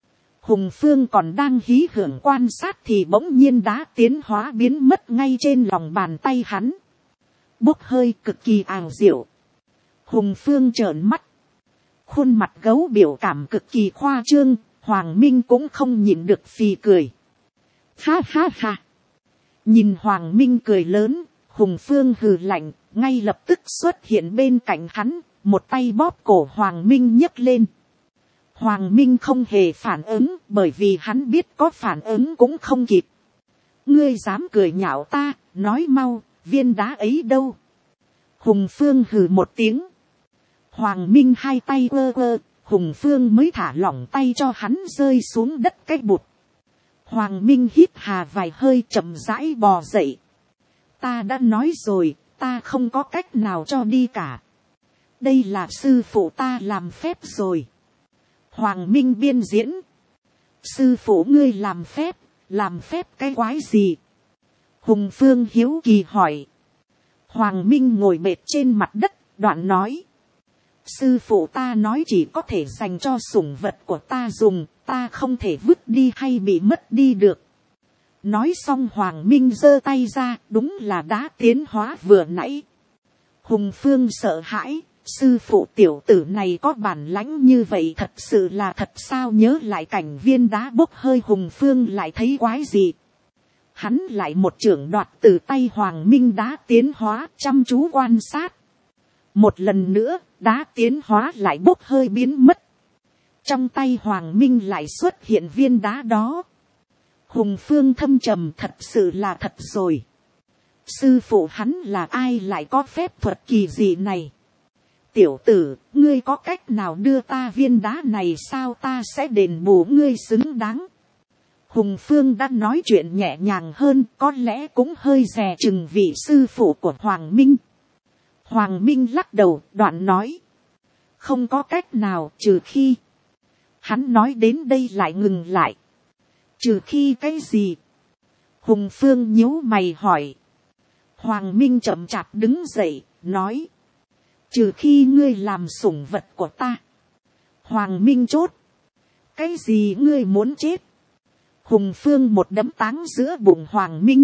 Hùng Phương còn đang hí hưởng quan sát thì bỗng nhiên đá tiến hóa biến mất ngay trên lòng bàn tay hắn. Bốc hơi cực kỳ ảo diệu. Hùng Phương trợn mắt. Khuôn mặt gấu biểu cảm cực kỳ khoa trương, Hoàng Minh cũng không nhịn được phì cười. Ha ha ha. Nhìn Hoàng Minh cười lớn, Hùng Phương hừ lạnh, ngay lập tức xuất hiện bên cạnh hắn, một tay bóp cổ Hoàng Minh nhấc lên. Hoàng Minh không hề phản ứng, bởi vì hắn biết có phản ứng cũng không kịp. Ngươi dám cười nhạo ta, nói mau, viên đá ấy đâu? Hùng Phương hừ một tiếng. Hoàng Minh hai tay ơ ơ, Hùng Phương mới thả lỏng tay cho hắn rơi xuống đất cái bụt. Hoàng Minh hít hà vài hơi chậm rãi bò dậy. Ta đã nói rồi, ta không có cách nào cho đi cả. Đây là sư phụ ta làm phép rồi. Hoàng Minh biên diễn. Sư phụ ngươi làm phép cái quái gì? Hùng Phương hiếu kỳ hỏi. Hoàng Minh ngồi bệt trên mặt đất, đoạn nói. Sư phụ ta nói chỉ có thể dành cho sủng vật của ta dùng, ta không thể vứt đi hay bị mất đi được. Nói xong Hoàng Minh giơ tay ra, đúng là đá tiến hóa vừa nãy. Hùng Phương sợ hãi, sư phụ tiểu tử này có bản lãnh như vậy thật sự là thật sao? Nhớ lại cảnh viên đá bốc hơi, Hùng Phương lại thấy quái gì. Hắn lại một chưởng đoạt từ tay Hoàng Minh đá tiến hóa, chăm chú quan sát. Một lần nữa, đá tiến hóa lại bốc hơi biến mất. Trong tay Hoàng Minh lại xuất hiện viên đá đó. Hùng Phương thâm trầm, thật sự là thật rồi. Sư phụ hắn là ai lại có phép thuật kỳ dị này? Tiểu tử, ngươi có cách nào đưa ta viên đá này sao? Ta sẽ đền bù ngươi xứng đáng. Hùng Phương đã nói chuyện nhẹ nhàng hơn, có lẽ cũng hơi dè chừng vị sư phụ của Hoàng Minh. Hoàng Minh lắc đầu, đoạn nói. Không có cách nào, trừ khi. Hắn nói đến đây lại ngừng lại. Trừ khi cái gì? Hùng Phương nhíu mày hỏi. Hoàng Minh chậm chạp đứng dậy, nói. Trừ khi ngươi làm sủng vật của ta. Hoàng Minh chốt. Cái gì ngươi muốn chết? Hùng Phương một đấm táng giữa bụng Hoàng Minh.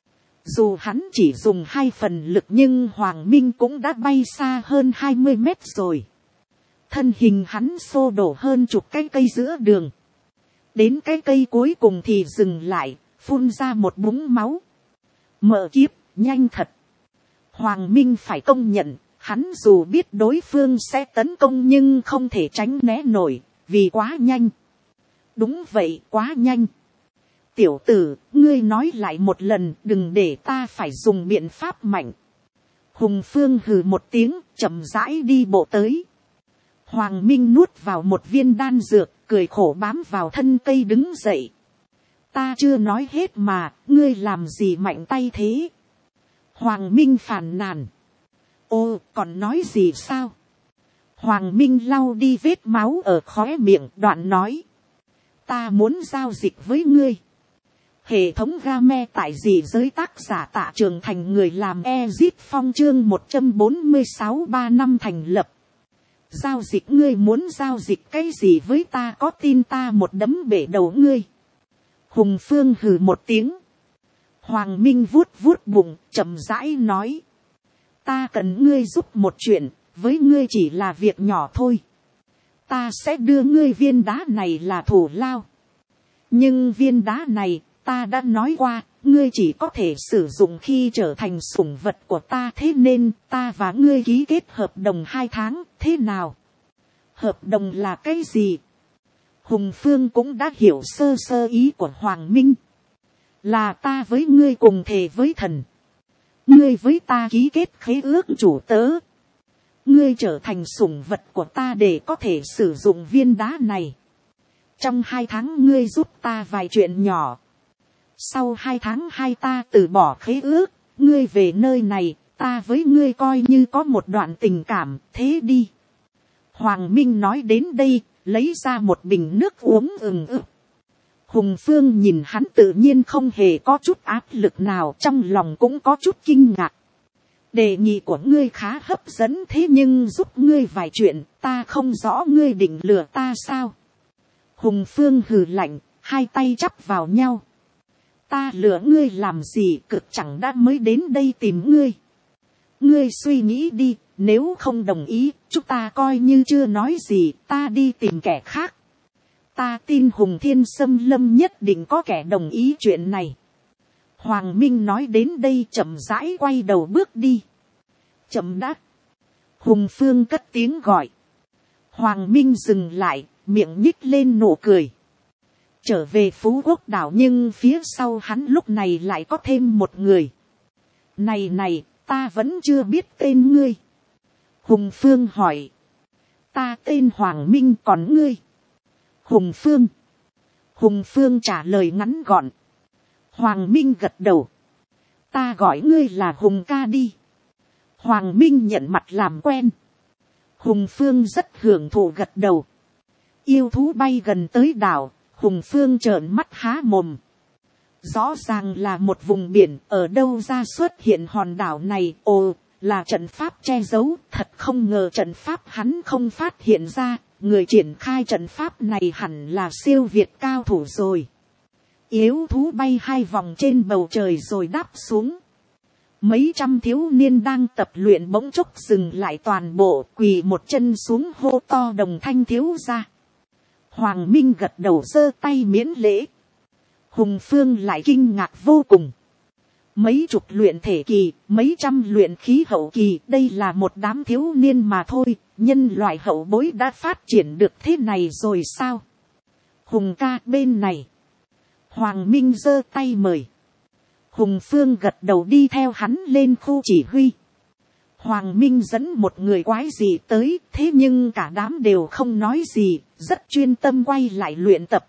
Dù hắn chỉ dùng 2 phần lực nhưng Hoàng Minh cũng đã bay xa hơn 20 mét rồi. Thân hình hắn xô đổ hơn chục cái cây giữa đường. Đến cái cây cuối cùng thì dừng lại, phun ra một búng máu. Mợ kiếp, nhanh thật. Hoàng Minh phải công nhận, hắn dù biết đối phương sẽ tấn công nhưng không thể tránh né nổi, vì quá nhanh. Đúng vậy, quá nhanh. Tiểu tử, ngươi nói lại một lần, đừng để ta phải dùng biện pháp mạnh. Hùng Phương hừ một tiếng, chậm rãi đi bộ tới. Hoàng Minh nuốt vào một viên đan dược, cười khổ bám vào thân cây đứng dậy. Ta chưa nói hết mà, ngươi làm gì mạnh tay thế? Hoàng Minh phàn nàn. Ô, còn nói gì sao? Hoàng Minh lau đi vết máu ở khóe miệng, đoạn nói. Ta muốn giao dịch với ngươi. Hệ thống game tại dị giới, tác giả Tạ Trường Thành, người làm Ezit Phong, chương 146, 3 năm thành lập. Giao dịch? Ngươi muốn giao dịch cái gì với ta? Có tin ta một đấm bể đầu ngươi? Hùng Phương hừ một tiếng. Hoàng Minh vuốt vuốt bụng, chậm rãi nói. Ta cần ngươi giúp một chuyện, với ngươi chỉ là việc nhỏ thôi. Ta sẽ đưa ngươi viên đá này là thù lao. Nhưng viên đá này, ta đã nói qua, ngươi chỉ có thể sử dụng khi trở thành sủng vật của ta, thế nên ta và ngươi ký kết hợp đồng 2 tháng, thế nào? Hợp đồng là cái gì? Hùng Phương cũng đã hiểu sơ sơ ý của Hoàng Minh. Là ta với ngươi cùng thề với thần. Ngươi với ta ký kết khế ước chủ tớ. Ngươi trở thành sủng vật của ta để có thể sử dụng viên đá này. Trong 2 tháng ngươi giúp ta vài chuyện nhỏ. Sau 2 tháng ta từ bỏ khế ước, ngươi về nơi này, ta với ngươi coi như có một đoạn tình cảm, thế đi. Hoàng Minh nói đến đây, lấy ra một bình nước uống ực. Hùng Phương nhìn hắn tự nhiên không hề có chút áp lực nào, trong lòng cũng có chút kinh ngạc. Đề nghị của ngươi khá hấp dẫn, thế nhưng giúp ngươi vài chuyện, ta không rõ ngươi định lừa ta sao? Hùng Phương hừ lạnh, 2 tay chắp vào nhau. Ta lừa ngươi làm gì, cực chẳng đã mới đến đây tìm ngươi. Ngươi suy nghĩ đi, nếu không đồng ý, chúng ta coi như chưa nói gì, ta đi tìm kẻ khác. Ta tin Hùng Thiên Xâm Lâm nhất định có kẻ đồng ý chuyện này. Hoàng Minh nói đến đây chậm rãi quay đầu bước đi. Chậm đã. Hùng Phương cất tiếng gọi. Hoàng Minh dừng lại, miệng nhích lên nụ cười. Trở về Phú Quốc đảo, nhưng phía sau hắn lúc này lại có thêm một người. Này, ta vẫn chưa biết tên ngươi. Hùng Phương hỏi. Ta tên Hoàng Minh, còn ngươi? Hùng Phương. Hùng Phương trả lời ngắn gọn. Hoàng Minh gật đầu. Ta gọi ngươi là Hùng ca đi. Hoàng Minh nhận mặt làm quen. Hùng Phương rất hưởng thụ gật đầu. Yêu thú bay gần tới đảo, Hùng Phương trợn mắt há mồm. Rõ ràng là một vùng biển, ở đâu ra xuất hiện hòn đảo này, ồ, là trận pháp che giấu, thật không ngờ trận pháp hắn không phát hiện ra, người triển khai trận pháp này hẳn là siêu việt cao thủ rồi. Yếu thú bay 2 vòng trên bầu trời rồi đáp xuống. Mấy trăm thiếu niên đang tập luyện bỗng chốc dừng lại toàn bộ, quỳ một chân xuống hô to Đồng Thanh thiếu gia. Hoàng Minh gật đầu giơ tay miễn lễ. Hùng Phương lại kinh ngạc vô cùng. Mấy chục luyện thể kỳ, mấy trăm luyện khí hậu kỳ, đây là một đám thiếu niên mà thôi, nhân loại hậu bối đã phát triển được thế này rồi sao? Hùng ca bên này. Hoàng Minh giơ tay mời. Hùng Phương gật đầu đi theo hắn lên khu chỉ huy. Hoàng Minh dẫn một người quái gì tới, thế nhưng cả đám đều không nói gì, rất chuyên tâm quay lại luyện tập.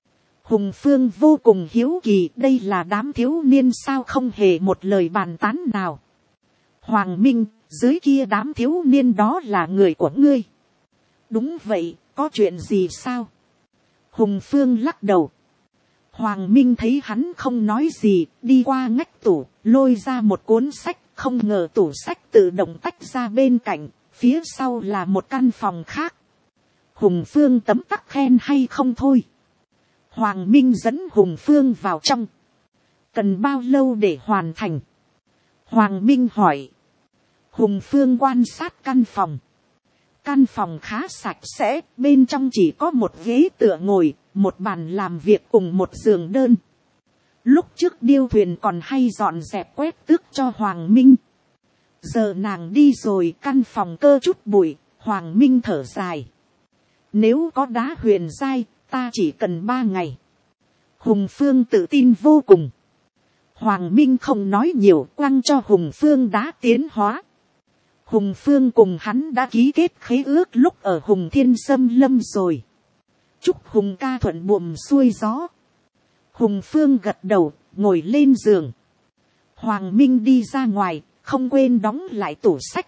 Hùng Phương vô cùng hiếu kỳ, đây là đám thiếu niên sao không hề một lời bàn tán nào. Hoàng Minh, dưới kia đám thiếu niên đó là người của ngươi. Đúng vậy, có chuyện gì sao? Hùng Phương lắc đầu. Hoàng Minh thấy hắn không nói gì, đi qua ngách tủ, lôi ra một cuốn sách, không ngờ tủ sách tự động tách ra bên cạnh, phía sau là một căn phòng khác. Hùng Phương tấm tắc khen hay không thôi. Hoàng Minh dẫn Hùng Phương vào trong. Cần bao lâu để hoàn thành? Hoàng Minh hỏi. Hùng Phương quan sát căn phòng. Căn phòng khá sạch sẽ, bên trong chỉ có một ghế tựa ngồi, một bàn làm việc cùng một giường đơn. Lúc trước điêu thuyền còn hay dọn dẹp quét tước cho Hoàng Minh. Giờ nàng đi rồi, căn phòng cơ chút bụi, Hoàng Minh thở dài. Nếu có đá huyền giai, ta chỉ cần 3 ngày. Hùng Phương tự tin vô cùng. Hoàng Minh không nói nhiều, quăng cho Hùng Phương đá tiến hóa. Hùng Phương cùng hắn đã ký kết khế ước lúc ở Hùng Thiên Sâm Lâm rồi. Chúc Hùng ca thuận buồm xuôi gió. Hùng Phương gật đầu, ngồi lên giường. Hoàng Minh đi ra ngoài, không quên đóng lại tủ sách.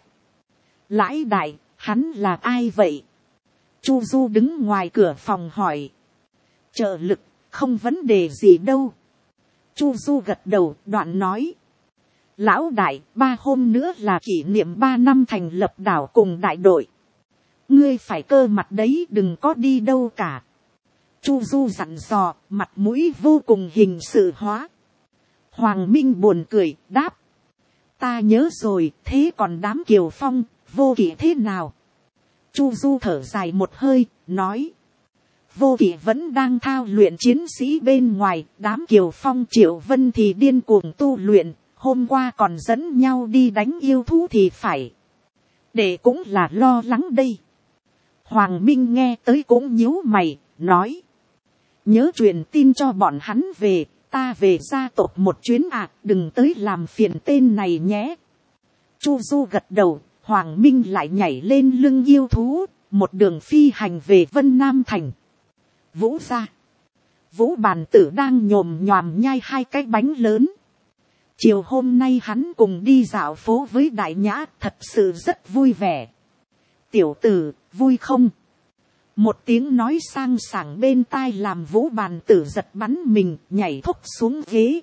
Lãi đại, hắn là ai vậy? Chu Du đứng ngoài cửa phòng hỏi. Trợ lực, không vấn đề gì đâu. Chu Du gật đầu, đoạn nói. Lão đại, 3 hôm nữa là kỷ niệm 3 năm thành lập đảo cùng đại đội. Ngươi phải cơ mặt đấy, đừng có đi đâu cả. Chu Du dặn dò, mặt mũi vô cùng hình sự hóa. Hoàng Minh buồn cười, đáp. Ta nhớ rồi, thế còn đám Kiều Phong, Vô Kỵ thế nào? Chu Du thở dài một hơi, nói. Vô Kỵ vẫn đang thao luyện chiến sĩ bên ngoài, đám Kiều Phong Triệu Vân thì điên cuồng tu luyện, hôm qua còn dẫn nhau đi đánh yêu thú thì phải. Để cũng là lo lắng đây. Hoàng Minh nghe tới cũng nhíu mày, nói. Nhớ truyền tin cho bọn hắn về, ta về gia tộc một chuyến ạ, đừng tới làm phiền tên này nhé. Chu Du gật đầu, Hoàng Minh lại nhảy lên lưng yêu thú, một đường phi hành về Vân Nam Thành. Vũ gia. Vũ Bàn Tử đang nhồm nhòm nhai 2 cái bánh lớn. Chiều hôm nay hắn cùng đi dạo phố với Đại Nhã, thật sự rất vui vẻ. Tiểu tử, vui không? Một tiếng nói sang sảng bên tai làm Vũ Bàn Tử giật bắn mình, nhảy thúc xuống ghế.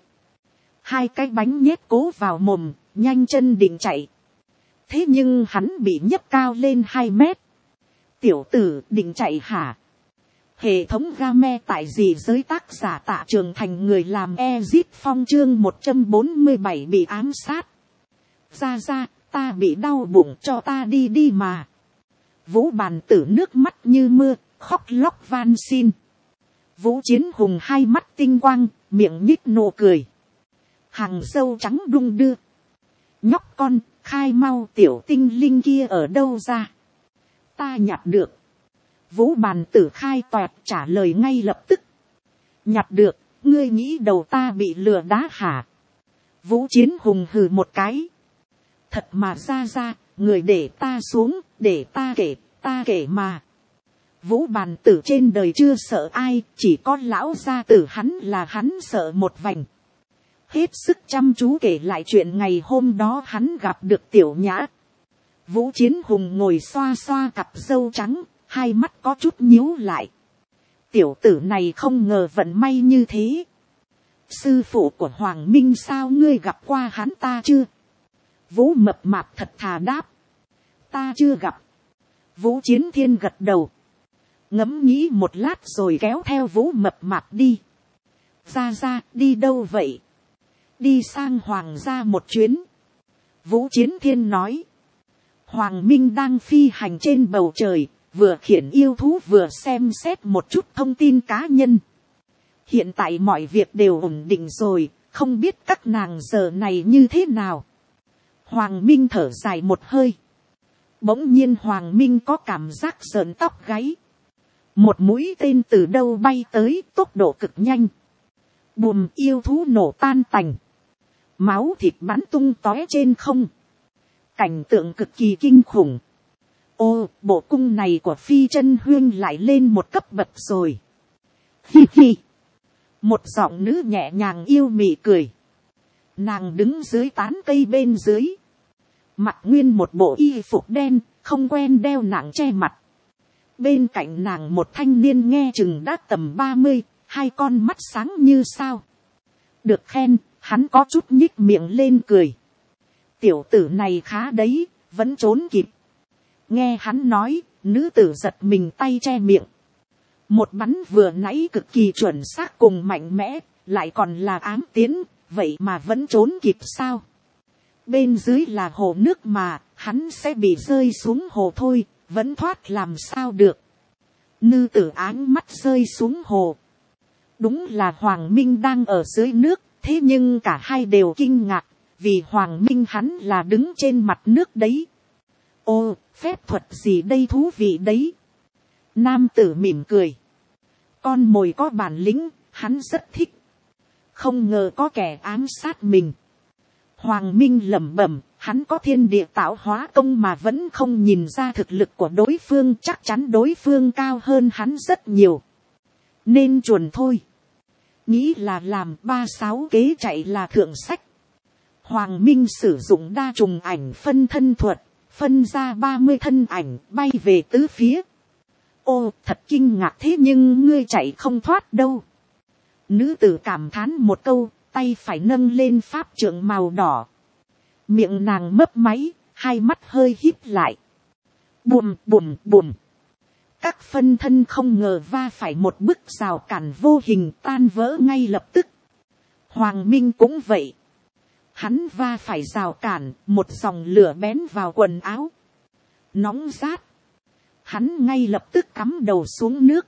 2 cái bánh nhét cố vào mồm, nhanh chân định chạy. Thế nhưng hắn bị nhấc cao lên 2 mét. Tiểu tử, định chạy hả? Hệ thống game tại gì giới tác giả Tạ Trường Thành, người làm Ezit Phong chương 147 bị ám sát. Ra, ta bị đau bụng, cho ta đi đi mà. Vũ Bàn Tử nước mắt như mưa, khóc lóc van xin. Vũ Chiến Hùng 2 mắt tinh quang, miệng nhích nụ cười. Hàng râu trắng đung đưa. Nhóc con, khai mau, tiểu tinh linh kia ở đâu ra? Ta nhặt được. Vũ Bàn Tử khai toẹt trả lời ngay lập tức. Nhặt được, ngươi nghĩ đầu ta bị lừa đá hả? Vũ Chiến Hùng hừ một cái. Thật mà ra, người để ta xuống, để ta kể mà. Vũ bàn tử trên đời chưa sợ ai, chỉ có lão gia tử hắn là hắn sợ một vành. Hết sức chăm chú kể lại chuyện ngày hôm đó hắn gặp được Tiểu Nhã. Vũ Chiến Hùng ngồi xoa xoa cặp râu trắng, hai mắt có chút nhíu lại. Tiểu tử này không ngờ vận may như thế. Sư phụ của Hoàng Minh sao ngươi gặp qua hắn ta chưa? Vũ mập mạp thật thà đáp. Ta chưa gặp. Vũ Chiến Thiên gật đầu. Ngẫm nghĩ một lát rồi kéo theo Vũ mập mạp đi. Ra, đi đâu vậy? Đi sang Hoàng gia một chuyến. Vũ Chiến Thiên nói. Hoàng Minh đang phi hành trên bầu trời, vừa khiển yêu thú vừa xem xét một chút thông tin cá nhân. Hiện tại mọi việc đều ổn định rồi, không biết các nàng giờ này như thế nào. Hoàng Minh thở dài một hơi. Bỗng nhiên Hoàng Minh có cảm giác rợn tóc gáy. Một mũi tên từ đâu bay tới, tốc độ cực nhanh. Bùm, yêu thú nổ tan tành. Máu thịt bắn tung tóe trên không. Cảnh tượng cực kỳ kinh khủng. Ô, bộ cung này của Phi Chân Huyên lại lên một cấp bậc rồi. Hi hi. Một giọng nữ nhẹ nhàng yêu mị cười. Nàng đứng dưới tán cây bên dưới. Mặc nguyên một bộ y phục đen, không quen đeo nạng che mặt. Bên cạnh nàng một thanh niên nghe chừng đã tầm 30, hai con mắt sáng như sao. Được khen, hắn có chút nhích miệng lên cười. Tiểu tử này khá đấy, vẫn trốn kịp. Nghe hắn nói, nữ tử giật mình tay che miệng. Một bắn vừa nãy cực kỳ chuẩn xác cùng mạnh mẽ, lại còn là ám tiến, vậy mà vẫn trốn kịp sao? Bên dưới là hồ nước mà, hắn sẽ bị rơi xuống hồ thôi, vẫn thoát làm sao được. Nữ tử áng mắt rơi xuống hồ. Đúng là Hoàng Minh đang ở dưới nước, thế nhưng cả hai đều kinh ngạc, vì Hoàng Minh hắn là đứng trên mặt nước đấy. Ô, phép thuật gì đây thú vị đấy. Nam tử mỉm cười. Con mồi có bản lĩnh, hắn rất thích. Không ngờ có kẻ ám sát mình. Hoàng Minh lẩm bẩm, hắn có thiên địa tạo hóa công mà vẫn không nhìn ra thực lực của đối phương, chắc chắn đối phương cao hơn hắn rất nhiều. Nên chuồn thôi. Nghĩ là làm 36 kế chạy là thượng sách. Hoàng Minh sử dụng đa trùng ảnh phân thân thuật, phân ra 30 thân ảnh bay về tứ phía. Ô, thật kinh ngạc thế nhưng ngươi chạy không thoát đâu. Nữ tử cảm thán một câu, tay phải nâng lên pháp trượng màu đỏ. Miệng nàng mấp máy, hai mắt hơi híp lại. Bùm bùm bùm. Các phân thân không ngờ va phải một bức rào cản vô hình tan vỡ ngay lập tức. Hoàng Minh cũng vậy. Hắn va phải rào cản, một dòng lửa bén vào quần áo. Nóng rát. Hắn ngay lập tức cắm đầu xuống nước.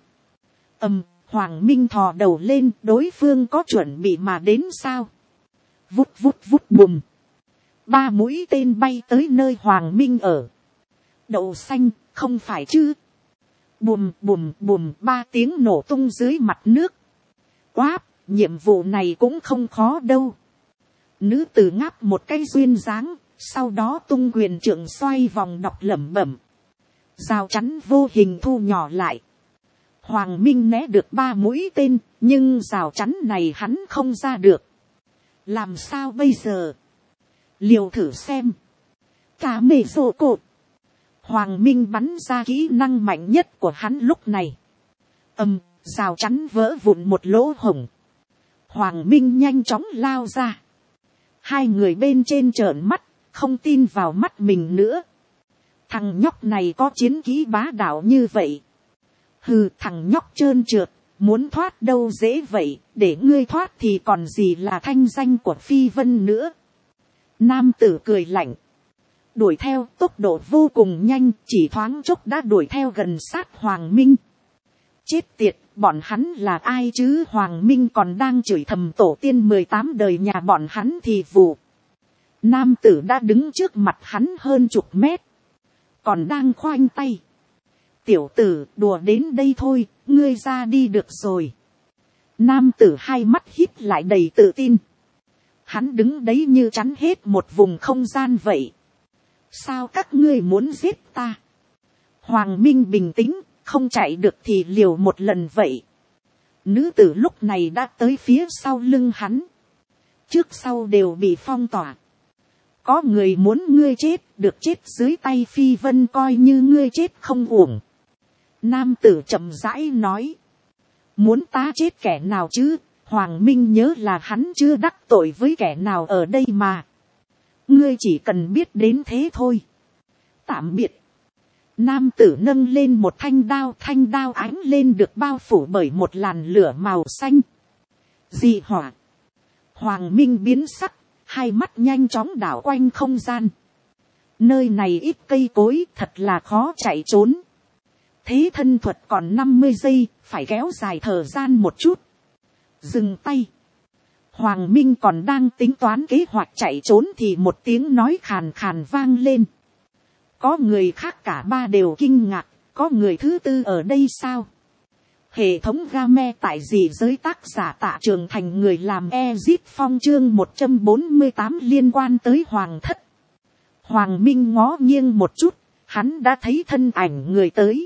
Hoàng Minh thò đầu lên, đối phương có chuẩn bị mà đến sao? Vút vút vút bùm. 3 mũi tên bay tới nơi Hoàng Minh ở. Đậu xanh, không phải chứ? Bùm bùm bùm, 3 tiếng nổ tung dưới mặt nước. Quáp, nhiệm vụ này cũng không khó đâu. Nữ tử ngáp một cái duyên dáng, sau đó tung quyền trượng xoay vòng đọc lẩm bẩm. Rào chắn vô hình thu nhỏ lại. Hoàng Minh né được 3 mũi tên, nhưng rào chắn này hắn không ra được. Làm sao bây giờ? Liều thử xem. Cả mê rộ cột. Hoàng Minh bắn ra kỹ năng mạnh nhất của hắn lúc này. Rào chắn vỡ vụn một lỗ hổng. Hoàng Minh nhanh chóng lao ra. Hai người bên trên trợn mắt, không tin vào mắt mình nữa. Thằng nhóc này có chiến kỹ bá đạo như vậy. Hừ, thằng nhóc trơn trượt, muốn thoát đâu dễ vậy, để ngươi thoát thì còn gì là thanh danh của Phi Vân nữa. Nam tử cười lạnh. Đuổi theo tốc độ vô cùng nhanh, chỉ thoáng chốc đã đuổi theo gần sát Hoàng Minh. Chết tiệt, bọn hắn là ai chứ? Hoàng Minh còn đang chửi thầm tổ tiên 18 đời nhà bọn hắn thì vụ. Nam tử đã đứng trước mặt hắn hơn chục mét. Còn đang khoanh tay. Tiểu tử, đùa đến đây thôi, ngươi ra đi được rồi. Nam tử hai mắt híp lại đầy tự tin. Hắn đứng đấy như chắn hết một vùng không gian vậy. sao các ngươi muốn giết ta? Hoàng Minh bình tĩnh, không chạy được thì liều một lần vậy. Nữ tử lúc này đã tới phía sau lưng hắn, trước sau đều bị phong tỏa. Có người muốn ngươi chết, được chết dưới tay Phi Vân, coi như ngươi chết không uổng. Nam tử chậm rãi nói, muốn ta chết kẻ nào chứ? Hoàng Minh nhớ là hắn chưa đắc tội với kẻ nào ở đây mà. Ngươi chỉ cần biết đến thế thôi. Tạm biệt. Nam tử nâng lên một thanh đao ánh lên được bao phủ bởi một làn lửa màu xanh. Dị hỏa. Hoàng Minh biến sắc, hai mắt nhanh chóng đảo quanh không gian. Nơi này ít cây cối, thật là khó chạy trốn. Thế thân thuật còn 50 giây, phải kéo dài thời gian một chút. Dừng tay. Hoàng Minh còn đang tính toán kế hoạch chạy trốn thì một tiếng nói khàn khàn vang lên. Có người khác cả ba đều kinh ngạc, có người thứ tư ở đây sao? Hệ thống game tại gì giới tác giả Tạ Trường Thành, người làm Ezit Phong, chương 148 liên quan tới Hoàng thất. Hoàng Minh ngó nghiêng một chút, hắn đã thấy thân ảnh người tới.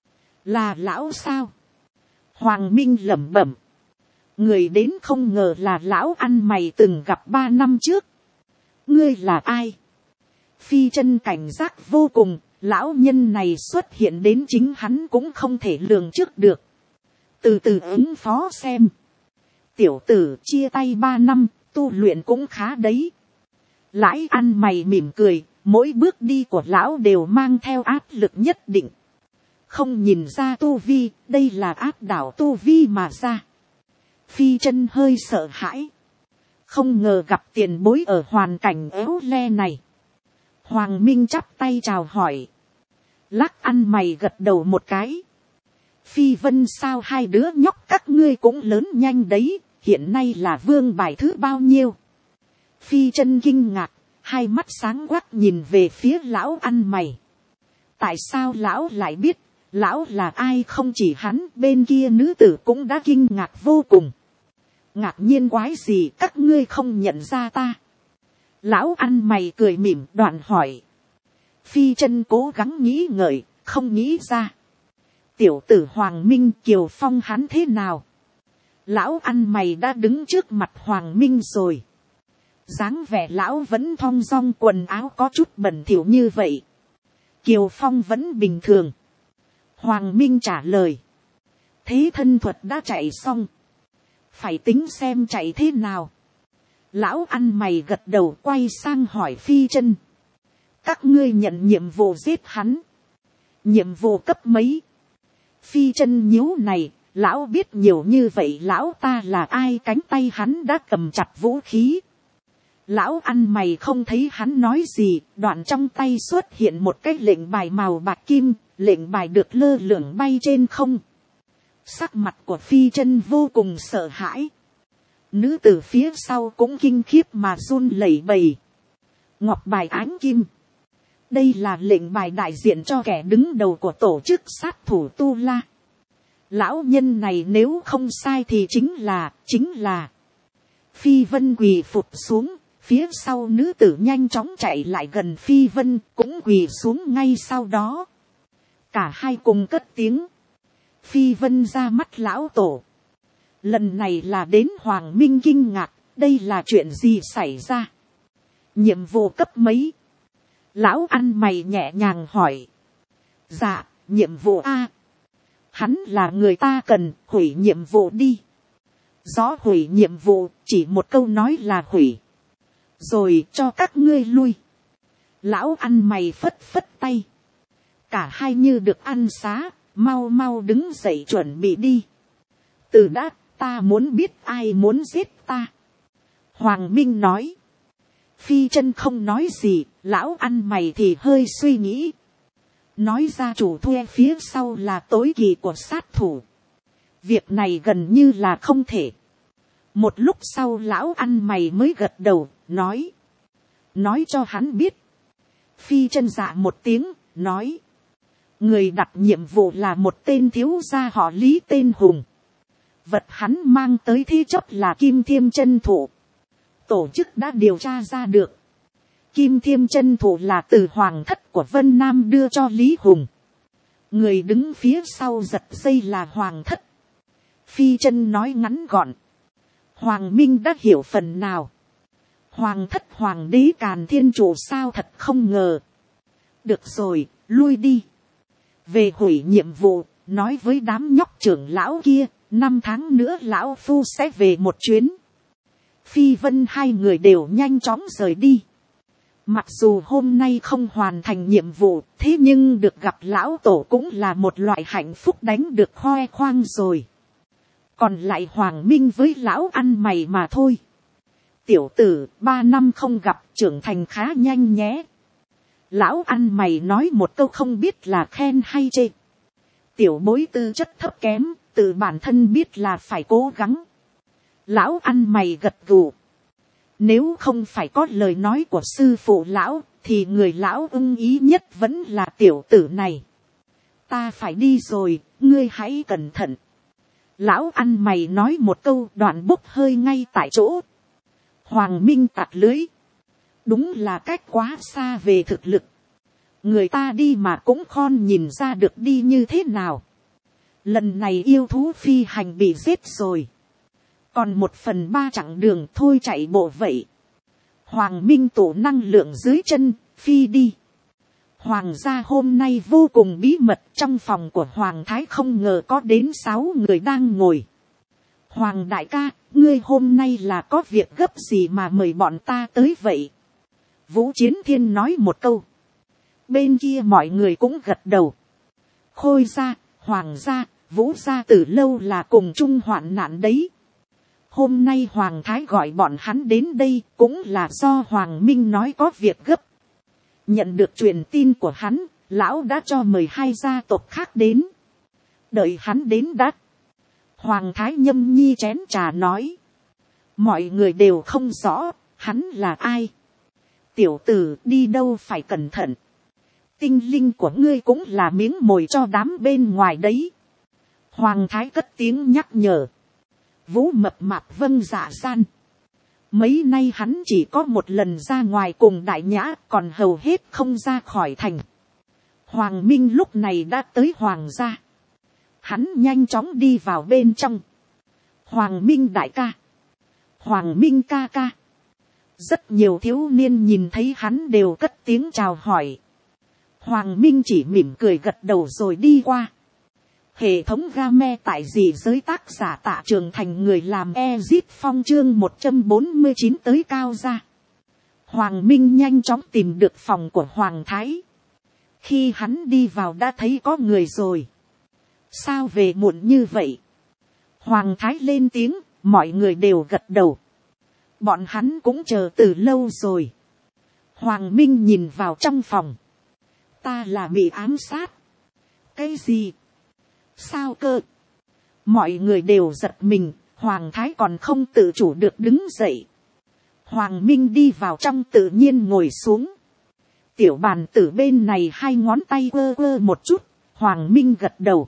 Là lão sao? Hoàng Minh lẩm bẩm. Người đến không ngờ là lão ăn mày từng gặp 3 năm trước. Ngươi là ai? Phi Chân cảnh giác vô cùng, lão nhân này xuất hiện đến chính hắn cũng không thể lường trước được. Từ từ ứng phó xem. Tiểu tử chia tay 3 năm, tu luyện cũng khá đấy. Lãi ăn mày mỉm cười, mỗi bước đi của lão đều mang theo áp lực nhất định. Không nhìn ra tu vi, đây là áp đảo tu vi mà ra. Phi Chân hơi sợ hãi. Không ngờ gặp tiền bối ở hoàn cảnh éo le này. Hoàng Minh chắp tay chào hỏi. Lắc ăn mày gật đầu một cái. Phi Vân sao hai đứa nhóc các ngươi cũng lớn nhanh đấy, hiện nay là vương bài thứ bao nhiêu? Phi Chân kinh ngạc, hai mắt sáng quắc nhìn về phía lão ăn mày. Tại sao lão lại biết? Lão là ai? Không chỉ hắn, bên kia nữ tử cũng đã kinh ngạc vô cùng. Ngạc nhiên quái gì, các ngươi không nhận ra ta? Lão ăn mày cười mỉm đoạn hỏi. Phi Chân cố gắng nghĩ ngợi, không nghĩ ra. Tiểu tử Hoàng Minh Kiều Phong hắn thế nào? Lão ăn mày đã đứng trước mặt Hoàng Minh rồi. Dáng vẻ lão vẫn thong dong, quần áo có chút bẩn thỉu như vậy. Kiều Phong vẫn bình thường. Hoàng Minh trả lời. Thế thân thuật đã chạy xong. Phải tính xem chạy thế nào. Lão ăn mày gật đầu, quay sang hỏi Phi Chân. Các ngươi nhận nhiệm vụ giết hắn. Nhiệm vụ cấp mấy? Phi Chân nhíu này, lão biết nhiều như vậy lão ta là ai? Cánh tay hắn đã cầm chặt vũ khí. Lão ăn mày không thấy hắn nói gì, đoạn trong tay xuất hiện một cái lệnh bài màu bạc kim, lệnh bài được lơ lửng bay trên không. Sắc mặt của Phi Chân vô cùng sợ hãi. Nữ tử phía sau cũng kinh khiếp mà run lẩy bẩy. Ngọc bài ánh kim. Đây là lệnh bài đại diện cho kẻ đứng đầu của tổ chức sát thủ Tu La. Lão nhân này nếu không sai thì chính là. Phi Vân quỳ phụt xuống, phía sau nữ tử nhanh chóng chạy lại gần Phi Vân, cũng quỳ xuống ngay sau đó. Cả hai cùng cất tiếng. Phi Vân ra mắt lão tổ. Lần này là đến Hoàng Minh kinh ngạc, đây là chuyện gì xảy ra? Nhiệm vụ cấp mấy? Lão ăn mày nhẹ nhàng hỏi. Dạ, nhiệm vụ A. Hắn là người ta cần, hủy nhiệm vụ đi. Rõ hủy nhiệm vụ, chỉ một câu nói là hủy. Rồi cho các ngươi lui. Lão ăn mày phất phất tay. Cả hai như được ăn xá, mau mau đứng dậy chuẩn bị đi. Từ đã, ta muốn biết ai muốn giết ta. Hoàng Minh nói. Phi Chân không nói gì, lão ăn mày thì hơi suy nghĩ. Nói ra chủ thuê phía sau là tối kỵ của sát thủ. Việc này gần như là không thể. Một lúc sau lão ăn mày mới gật đầu, nói. Nói cho hắn biết. Phi Chân dạ một tiếng, nói. Người đặt nhiệm vụ là một tên thiếu gia họ Lý tên Hùng. Vật hắn mang tới thế chấp là Kim Thiêm Chân Thụ. Tổ chức đã điều tra ra được. Kim Thiêm chân thủ là từ hoàng thất của Vân Nam đưa cho Lý Hùng. Người đứng phía sau giật dây là hoàng thất. Phi chân nói ngắn gọn. Hoàng Minh đã hiểu phần nào. Hoàng thất hoàng đế Càn Thiên Chủ sao thật không ngờ. Được rồi, lui đi. Về hủy nhiệm vụ, nói với đám nhóc trưởng lão kia, 5 tháng nữa lão phu sẽ về một chuyến. Phi Vân hai người đều nhanh chóng rời đi. Mặc dù hôm nay không hoàn thành nhiệm vụ, thế nhưng được gặp lão tổ cũng là một loại hạnh phúc đánh được khoe khoang rồi. Còn lại Hoàng Minh với lão ăn mày mà thôi. Tiểu tử, 3 năm không gặp, trưởng thành khá nhanh nhé. Lão ăn mày nói một câu không biết là khen hay chê. Tiểu bối tư chất thấp kém, tự bản thân biết là phải cố gắng. Lão ăn mày gật gù. Nếu không phải có lời nói của sư phụ lão, thì người lão ưng ý nhất vẫn là tiểu tử này. Ta phải đi rồi, ngươi hãy cẩn thận. Lão ăn mày nói một câu, đoạn bốc hơi ngay tại chỗ. Hoàng Minh tạt lưới. Đúng là cách quá xa về thực lực. Người ta đi mà cũng khon nhìn ra được đi như thế nào. Lần này yêu thú phi hành bị giết rồi. Còn 1/3 chặng đường thôi chạy bộ vậy. Hoàng Minh tổ năng lượng dưới chân, phi đi. Hoàng gia hôm nay vô cùng bí mật, trong phòng của Hoàng Thái không ngờ có đến 6 người đang ngồi. Hoàng đại ca, ngươi hôm nay là có việc gấp gì mà mời bọn ta tới vậy? Vũ Chiến Thiên nói một câu. Bên kia mọi người cũng gật đầu. Khôi gia, Hoàng gia, Vũ gia từ lâu là cùng chung hoạn nạn đấy. Hôm nay Hoàng Thái gọi bọn hắn đến đây cũng là do Hoàng Minh nói có việc gấp. Nhận được truyền tin của hắn, lão đã cho mời 2 gia tộc khác đến. Đợi hắn đến đã. Hoàng Thái nhâm nhi chén trà nói. Mọi người đều không rõ, hắn là ai. Tiểu tử đi đâu phải cẩn thận. Tinh linh của ngươi cũng là miếng mồi cho đám bên ngoài đấy. Hoàng Thái cất tiếng nhắc nhở. Vũ mập mạp vâng dạ gian. Mấy nay hắn chỉ có một lần ra ngoài cùng đại nhã, còn hầu hết không ra khỏi thành. Hoàng Minh lúc này đã tới Hoàng gia. Hắn nhanh chóng đi vào bên trong. Hoàng Minh đại ca. Hoàng Minh ca ca. Rất nhiều thiếu niên nhìn thấy hắn đều cất tiếng chào hỏi. Hoàng Minh chỉ mỉm cười gật đầu rồi đi qua. Hệ thống game tại dị giới tác giả Tạ Trường Thành người làm Ezit Phong chương 149 tới cao ra. Hoàng Minh nhanh chóng tìm được phòng của Hoàng Thái. Khi hắn đi vào đã thấy có người rồi. Sao về muộn như vậy? Hoàng Thái lên tiếng, mọi người đều gật đầu. Bọn hắn cũng chờ từ lâu rồi. Hoàng Minh nhìn vào trong phòng. Ta là bị ám sát. Cái gì? Sao cơ? Mọi người đều giật mình, Hoàng Thái còn không tự chủ được đứng dậy. Hoàng Minh đi vào trong tự nhiên ngồi xuống. Tiểu bàn tử bên này 2 ngón tay quơ quơ một chút, Hoàng Minh gật đầu.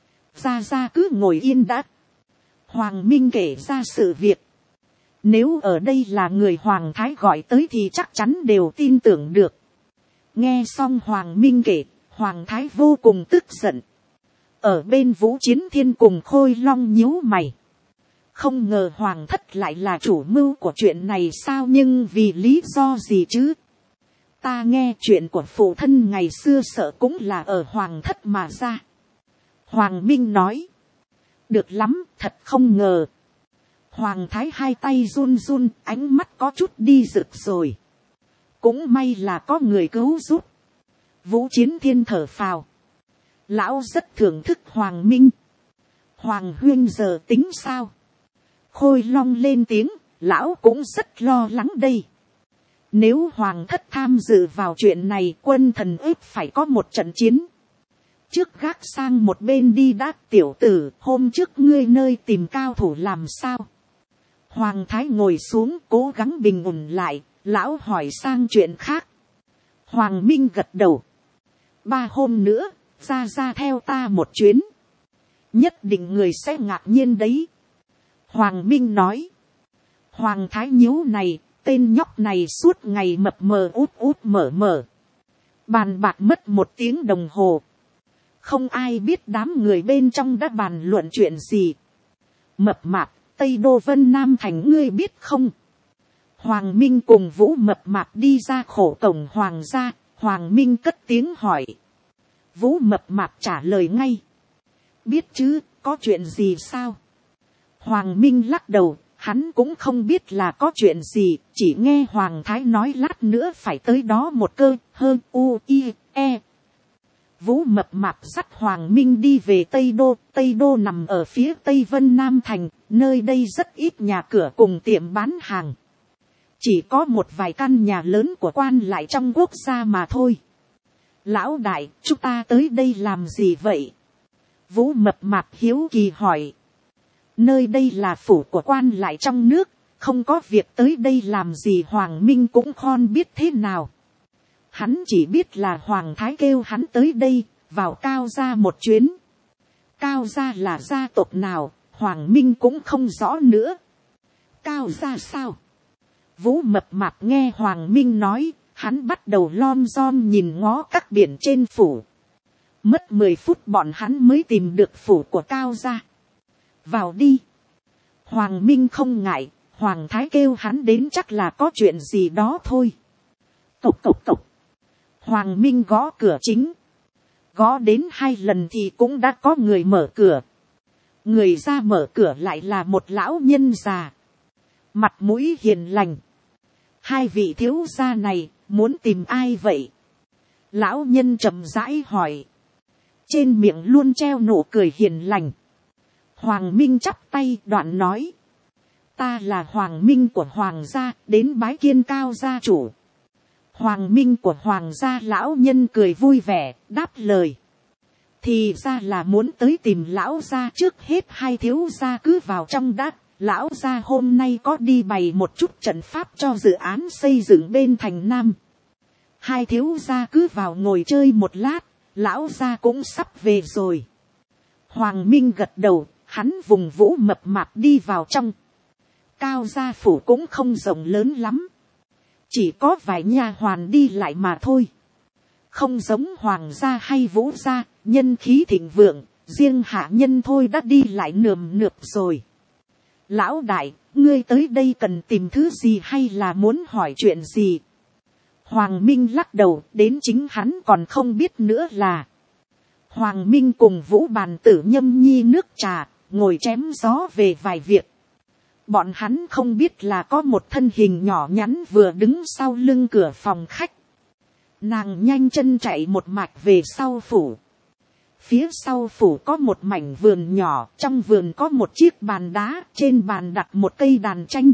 Ra cứ ngồi yên đã. Hoàng Minh kể ra sự việc. Nếu ở đây là người Hoàng Thái gọi tới thì chắc chắn đều tin tưởng được. Nghe xong Hoàng Minh kể, Hoàng Thái vô cùng tức giận. Ở bên Vũ Chiến Thiên cùng Khôi Long nhíu mày. Không ngờ Hoàng thất lại là chủ mưu của chuyện này sao, nhưng vì lý do gì chứ? Ta nghe chuyện của phụ thân ngày xưa sợ cũng là ở Hoàng thất mà ra. Hoàng Minh nói. Được lắm, thật không ngờ. Hoàng Thái 2 tay run run, ánh mắt có chút đi rực rồi. Cũng may là có người cứu giúp. Vũ Chiến Thiên thở phào. Lão rất thưởng thức Hoàng Minh. Hoàng huynh giờ tính sao? Khôi Long lên tiếng, lão cũng rất lo lắng đây. Nếu Hoàng thất tham dự vào chuyện này, quân thần ếp phải có một trận chiến. Trước gác sang một bên đi đã. Tiểu tử, hôm trước ngươi nơi tìm cao thủ làm sao? Hoàng Thái ngồi xuống cố gắng bình ổn lại, lão hỏi sang chuyện khác. Hoàng Minh gật đầu. 3 hôm nữa, ra theo ta một chuyến. Nhất định người sẽ ngạc nhiên đấy. Hoàng Minh nói. Hoàng Thái nhíu này, tên nhóc này suốt ngày mập mờ út út mở mở. Bàn bạc mất 1 tiếng đồng hồ. Không ai biết đám người bên trong đã bàn luận chuyện gì. Mập mạp, Tây Đô Vân Nam Thành ngươi biết không? Hoàng Minh cùng Vũ Mập Mạp đi ra khổ cổng Hoàng gia. Hoàng Minh cất tiếng hỏi. Vũ Mập Mạp trả lời ngay. Biết chứ, có chuyện gì sao? Hoàng Minh lắc đầu, hắn cũng không biết là có chuyện gì, chỉ nghe Hoàng Thái nói lát nữa phải tới đó một cơ, hơn u, i, e. Vũ Mập Mạp dắt Hoàng Minh đi về Tây Đô. Tây Đô nằm ở phía Tây Vân Nam Thành, nơi đây rất ít nhà cửa cùng tiệm bán hàng. Chỉ có một vài căn nhà lớn của quan lại trong quốc gia mà thôi. Lão đại, chúng ta tới đây làm gì vậy? Vũ Mập Mạp hiếu kỳ hỏi. Nơi đây là phủ của quan lại trong nước, không có việc tới đây làm gì. Hoàng Minh cũng không biết thế nào. Hắn chỉ biết là Hoàng Thái kêu hắn tới đây, vào Cao gia một chuyến. Cao gia là gia tộc nào, Hoàng Minh cũng không rõ nữa. Cao gia sao? Vũ Mập Mạp nghe Hoàng Minh nói, hắn bắt đầu lom rom nhìn ngó các biển trên phủ. Mất 10 phút bọn hắn mới tìm được phủ của Cao gia. Vào đi. Hoàng Minh không ngại, Hoàng Thái kêu hắn đến chắc là có chuyện gì đó thôi. Cộc cộc cộc. Hoàng Minh gõ cửa chính. Gõ đến 2 lần thì cũng đã có người mở cửa. Người ra mở cửa lại là một lão nhân già. Mặt mũi hiền lành. 2 vị thiếu gia này, muốn tìm ai vậy? Lão nhân chậm rãi hỏi. Trên miệng luôn treo nụ cười hiền lành. Hoàng Minh chắp tay đoạn nói. Ta là Hoàng Minh của Hoàng gia, đến bái kiến Cao gia chủ. Hoàng Minh của Hoàng gia. Lão nhân cười vui vẻ, đáp lời. Thì ra là muốn tới tìm lão gia. Trước hết 2 thiếu gia cứ vào trong đã. Lão gia hôm nay có đi bày một chút trận pháp cho dự án xây dựng bên thành Nam. 2 thiếu gia cứ vào ngồi chơi một lát. Lão gia cũng sắp về rồi. Hoàng Minh gật đầu, hắn vùng Vũ Mập Mạp đi vào trong. Cao gia phủ cũng không rộng lớn lắm. Chỉ có vài nhà hoàn đi lại mà thôi. Không giống Hoàng gia hay Vũ gia, nhân khí thịnh vượng, riêng hạ nhân thôi đã đi lại nườm nượp rồi. Lão đại, ngươi tới đây cần tìm thứ gì hay là muốn hỏi chuyện gì? Hoàng Minh lắc đầu, đến chính hắn còn không biết nữa là. Hoàng Minh cùng Vũ bàn tử nhâm nhi nước trà, ngồi chém gió về vài việc. Bọn hắn không biết là có một thân hình nhỏ nhắn vừa đứng sau lưng cửa phòng khách. Nàng nhanh chân chạy một mạch về sau phủ. Phía sau phủ có một mảnh vườn nhỏ, trong vườn có một chiếc bàn đá, trên bàn đặt một cây đàn tranh.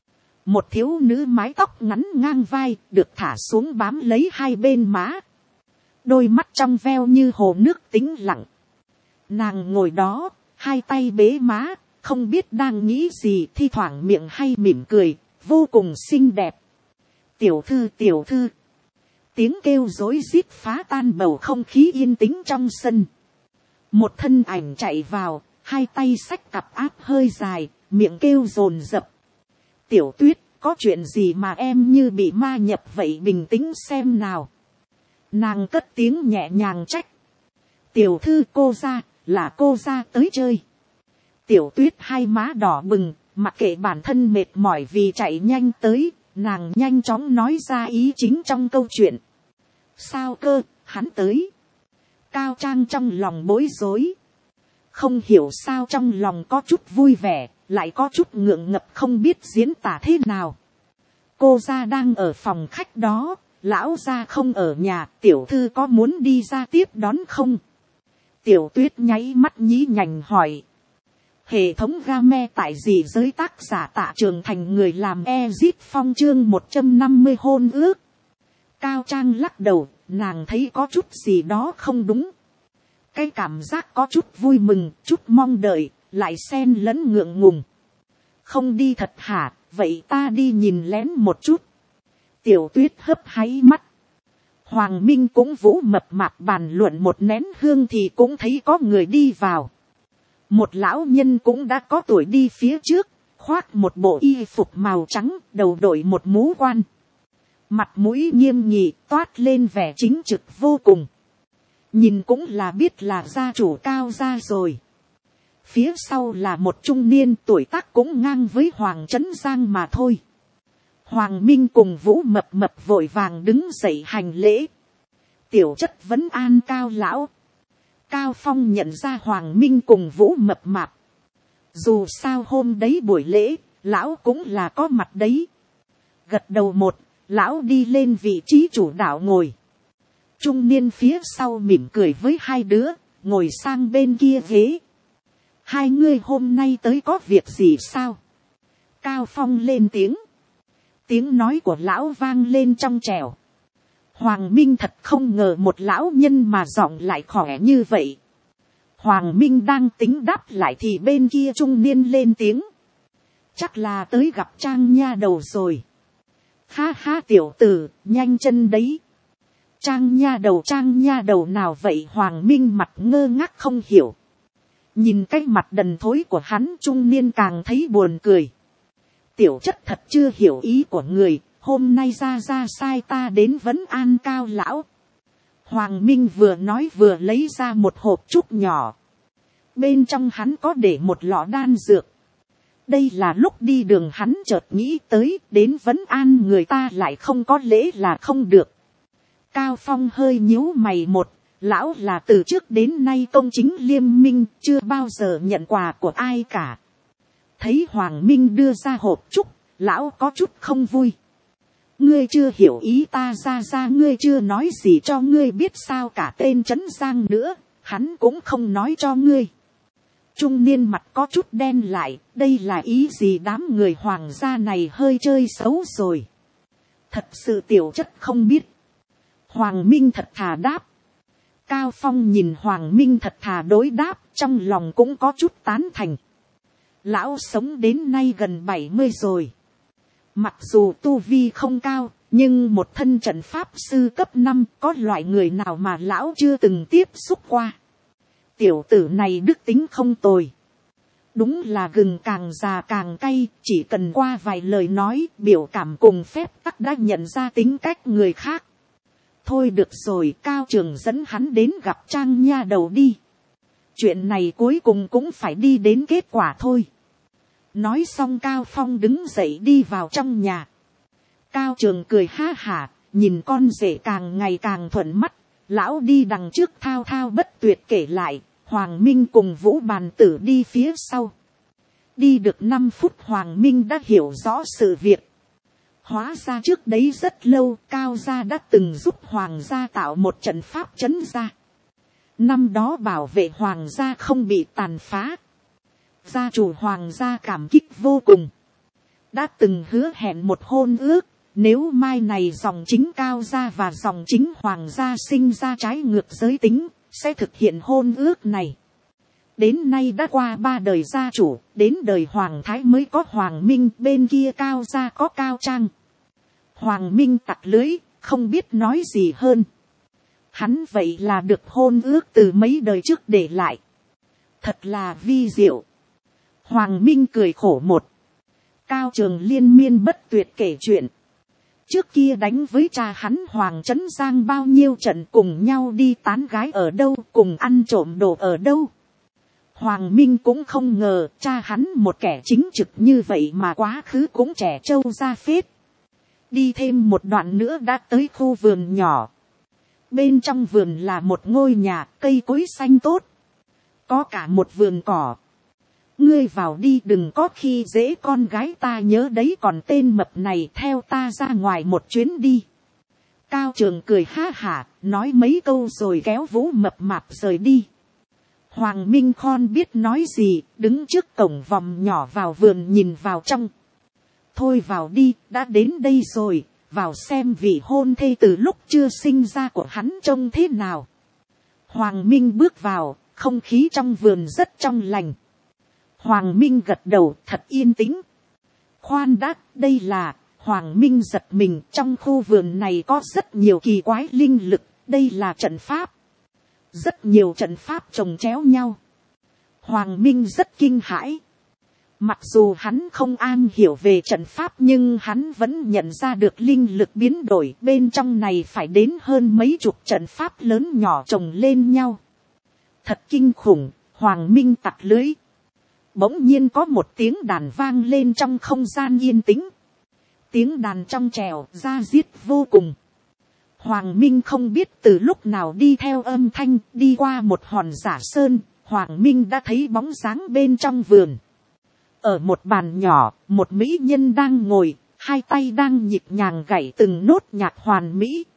Một thiếu nữ mái tóc ngắn ngang vai, được thả xuống bám lấy 2 bên má. Đôi mắt trong veo như hồ nước tĩnh lặng. Nàng ngồi đó, 2 tay bế má, không biết đang nghĩ gì, thi thoảng miệng hay mỉm cười, vô cùng xinh đẹp. Tiểu thư, tiểu thư. Tiếng kêu rối rít phá tan bầu không khí yên tĩnh trong sân. Một thân ảnh chạy vào, 2 tay xách cặp áp hơi dài, miệng kêu dồn dập. Tiểu Tuyết, có chuyện gì mà em như bị ma nhập vậy, bình tĩnh xem nào. Nàng cất tiếng nhẹ nhàng trách. Tiểu thư, cô ra, là cô ra tới chơi. Tiểu Tuyết 2 má đỏ bừng, mặc kệ bản thân mệt mỏi vì chạy nhanh tới, nàng nhanh chóng nói ra ý chính trong câu chuyện. Sao cơ, hắn tới. Cao Trang trong lòng bối rối. Không hiểu sao trong lòng có chút vui vẻ, lại có chút ngượng ngập không biết diễn tả thế nào. Cô gia đang ở phòng khách đó, lão gia không ở nhà, tiểu thư có muốn đi ra tiếp đón không? Tiểu Tuyết nháy mắt nhí nhảnh hỏi. Hệ thống game tại gì giới tác giả Tạ Trường Thành, người làm Ezit Phong, chương 150 hôn ước. Cao Trang lắc đầu, nàng thấy có chút gì đó không đúng. Cái cảm giác có chút vui mừng, chút mong đợi, lại xen lẫn ngượng ngùng. Không đi thật hả, vậy ta đi nhìn lén một chút. Tiểu Tuyết hấp háy mắt. Hoàng Minh cũng Vũ Mập Mạp bàn luận một nén hương thì cũng thấy có người đi vào. Một lão nhân cũng đã có tuổi đi phía trước, khoác một bộ y phục màu trắng, đầu đội một mũ quan, mặt mũi nghiêm nghị, toát lên vẻ chính trực vô cùng, nhìn cũng là biết là gia chủ Cao gia rồi. Phía sau là một trung niên tuổi tác cũng ngang với Hoàng Trấn Giang mà thôi. Hoàng Minh cùng Vũ Mập Mập vội vàng đứng dậy hành lễ. Tiểu chất vấn an Cao lão. Cao Phong nhận ra Hoàng Minh cùng Vũ Mập Mạp. Dù sao hôm đấy buổi lễ, lão cũng là có mặt đấy. Gật đầu một, lão đi lên vị trí chủ đạo ngồi. Trung niên phía sau mỉm cười với hai đứa, ngồi sang bên kia ghế. Hai ngươi hôm nay tới có việc gì sao? Cao Phong lên tiếng. Tiếng nói của lão vang lên trong trẻo. Hoàng Minh thật không ngờ một lão nhân mà giọng lại khỏe như vậy. Hoàng Minh đang tính đáp lại thì bên kia trung niên lên tiếng. Chắc là tới gặp Trang nha đầu rồi. Ha ha tiểu tử, nhanh chân đấy. Trang nha đầu nào vậy? Hoàng Minh mặt ngơ ngác không hiểu. Nhìn cái mặt đần thối của hắn, trung niên càng thấy buồn cười. Tiểu chất thật chưa hiểu ý của người, hôm nay ra sai ta đến vấn an Cao lão. Hoàng Minh vừa nói vừa lấy ra một hộp trúc nhỏ. Bên trong hắn có để một lọ đan dược. Đây là lúc đi đường hắn chợt nghĩ tới, đến vấn an người ta lại không có lễ là không được. Cao Phong hơi nhíu mày một, lão là từ trước đến nay công chính liêm minh, chưa bao giờ nhận quà của ai cả. Thấy Hoàng Minh đưa ra hộp trúc, lão có chút không vui. Ngươi chưa hiểu ý ta, ra ngươi chưa nói gì cho ngươi biết sao? Cả tên Trấn Giang nữa, hắn cũng không nói cho ngươi. Trung niên mặt có chút đen lại, đây là ý gì? Đám người hoàng gia này hơi chơi xấu rồi. Thật sự tiểu chất không biết. Hoàng Minh thật thà đáp. Cao Phong nhìn Hoàng Minh thật thà đối đáp, trong lòng cũng có chút tán thành. Lão sống đến nay gần 70 rồi. Mặc dù tu vi không cao, nhưng một thân trận pháp sư cấp 5, có loại người nào mà lão chưa từng tiếp xúc qua. Tiểu tử này đức tính không tồi. Đúng là gừng càng già càng cay, chỉ cần qua vài lời nói, biểu cảm cùng phép tắc đã nhận ra tính cách người khác. Thôi được rồi, Cao Trường dẫn hắn đến gặp Trang nha đầu đi. Chuyện này cuối cùng cũng phải đi đến kết quả thôi. Nói xong Cao Phong đứng dậy đi vào trong nhà. Cao Trường cười ha hả, nhìn con rể càng ngày càng thuận mắt. Lão đi đằng trước thao thao bất tuyệt kể lại, Hoàng Minh cùng Vũ Bàn Tử đi phía sau. Đi được 5 phút Hoàng Minh đã hiểu rõ sự việc. Hóa ra trước đấy rất lâu, Cao gia đã từng giúp Hoàng gia tạo một trận pháp trấn gia. Năm đó bảo vệ Hoàng gia không bị tàn phá. Gia chủ Hoàng gia cảm kích vô cùng. Đã từng hứa hẹn một hôn ước, nếu mai này dòng chính Cao gia và dòng chính Hoàng gia sinh ra trái ngược giới tính, sẽ thực hiện hôn ước này. Đến nay đã qua 3 đời gia chủ, đến đời Hoàng Thái mới có Hoàng Minh, bên kia Cao gia có Cao Trang. Hoàng Minh tặc lưới, không biết nói gì hơn. Hắn vậy là được hôn ước từ mấy đời trước để lại. Thật là vi diệu. Hoàng Minh cười khổ một. Cao Trường liên miên bất tuyệt kể chuyện. Trước kia đánh với cha hắn Hoàng Trấn Giang bao nhiêu trận, cùng nhau đi tán gái ở đâu, cùng ăn trộm đồ ở đâu. Hoàng Minh cũng không ngờ cha hắn một kẻ chính trực như vậy mà quá khứ cũng trẻ trâu ra phết. Đi thêm một đoạn nữa đã tới khu vườn nhỏ. Bên trong vườn là một ngôi nhà, cây cối xanh tốt. Có cả một vườn cỏ. Ngươi vào đi, đừng có khi dễ con gái ta nhớ đấy, còn tên mập này theo ta ra ngoài một chuyến đi. Cao Trường cười ha hả, nói mấy câu rồi kéo Vũ Mập Mạp rời đi. Hoàng Minh Khon biết nói gì, đứng trước cổng vòng nhỏ vào vườn nhìn vào trong. Thôi vào đi, đã đến đây rồi, vào xem vị hôn thê từ lúc chưa sinh ra của hắn trông thế nào. Hoàng Minh bước vào, không khí trong vườn rất trong lành. Hoàng Minh gật đầu, thật yên tĩnh. Khoan đã, đây là... Hoàng Minh giật mình, trong khu vườn này có rất nhiều kỳ quái linh lực, đây là trận pháp. Rất nhiều trận pháp chồng chéo nhau. Hoàng Minh rất kinh hãi. Mặc dù hắn không am hiểu về trận pháp nhưng hắn vẫn nhận ra được linh lực biến đổi bên trong này phải đến hơn mấy chục trận pháp lớn nhỏ chồng lên nhau. Thật kinh khủng, Hoàng Minh tặc lưới. Bỗng nhiên có một tiếng đàn vang lên trong không gian yên tĩnh. Tiếng đàn trong trèo da diết vô cùng. Hoàng Minh không biết từ lúc nào đi theo âm thanh đi qua một hòn giả sơn. Hoàng Minh đã thấy bóng dáng bên trong vườn. Ở một bàn nhỏ, một mỹ nhân đang ngồi, hai tay đang nhịp nhàng gảy từng nốt nhạc hoàn mỹ.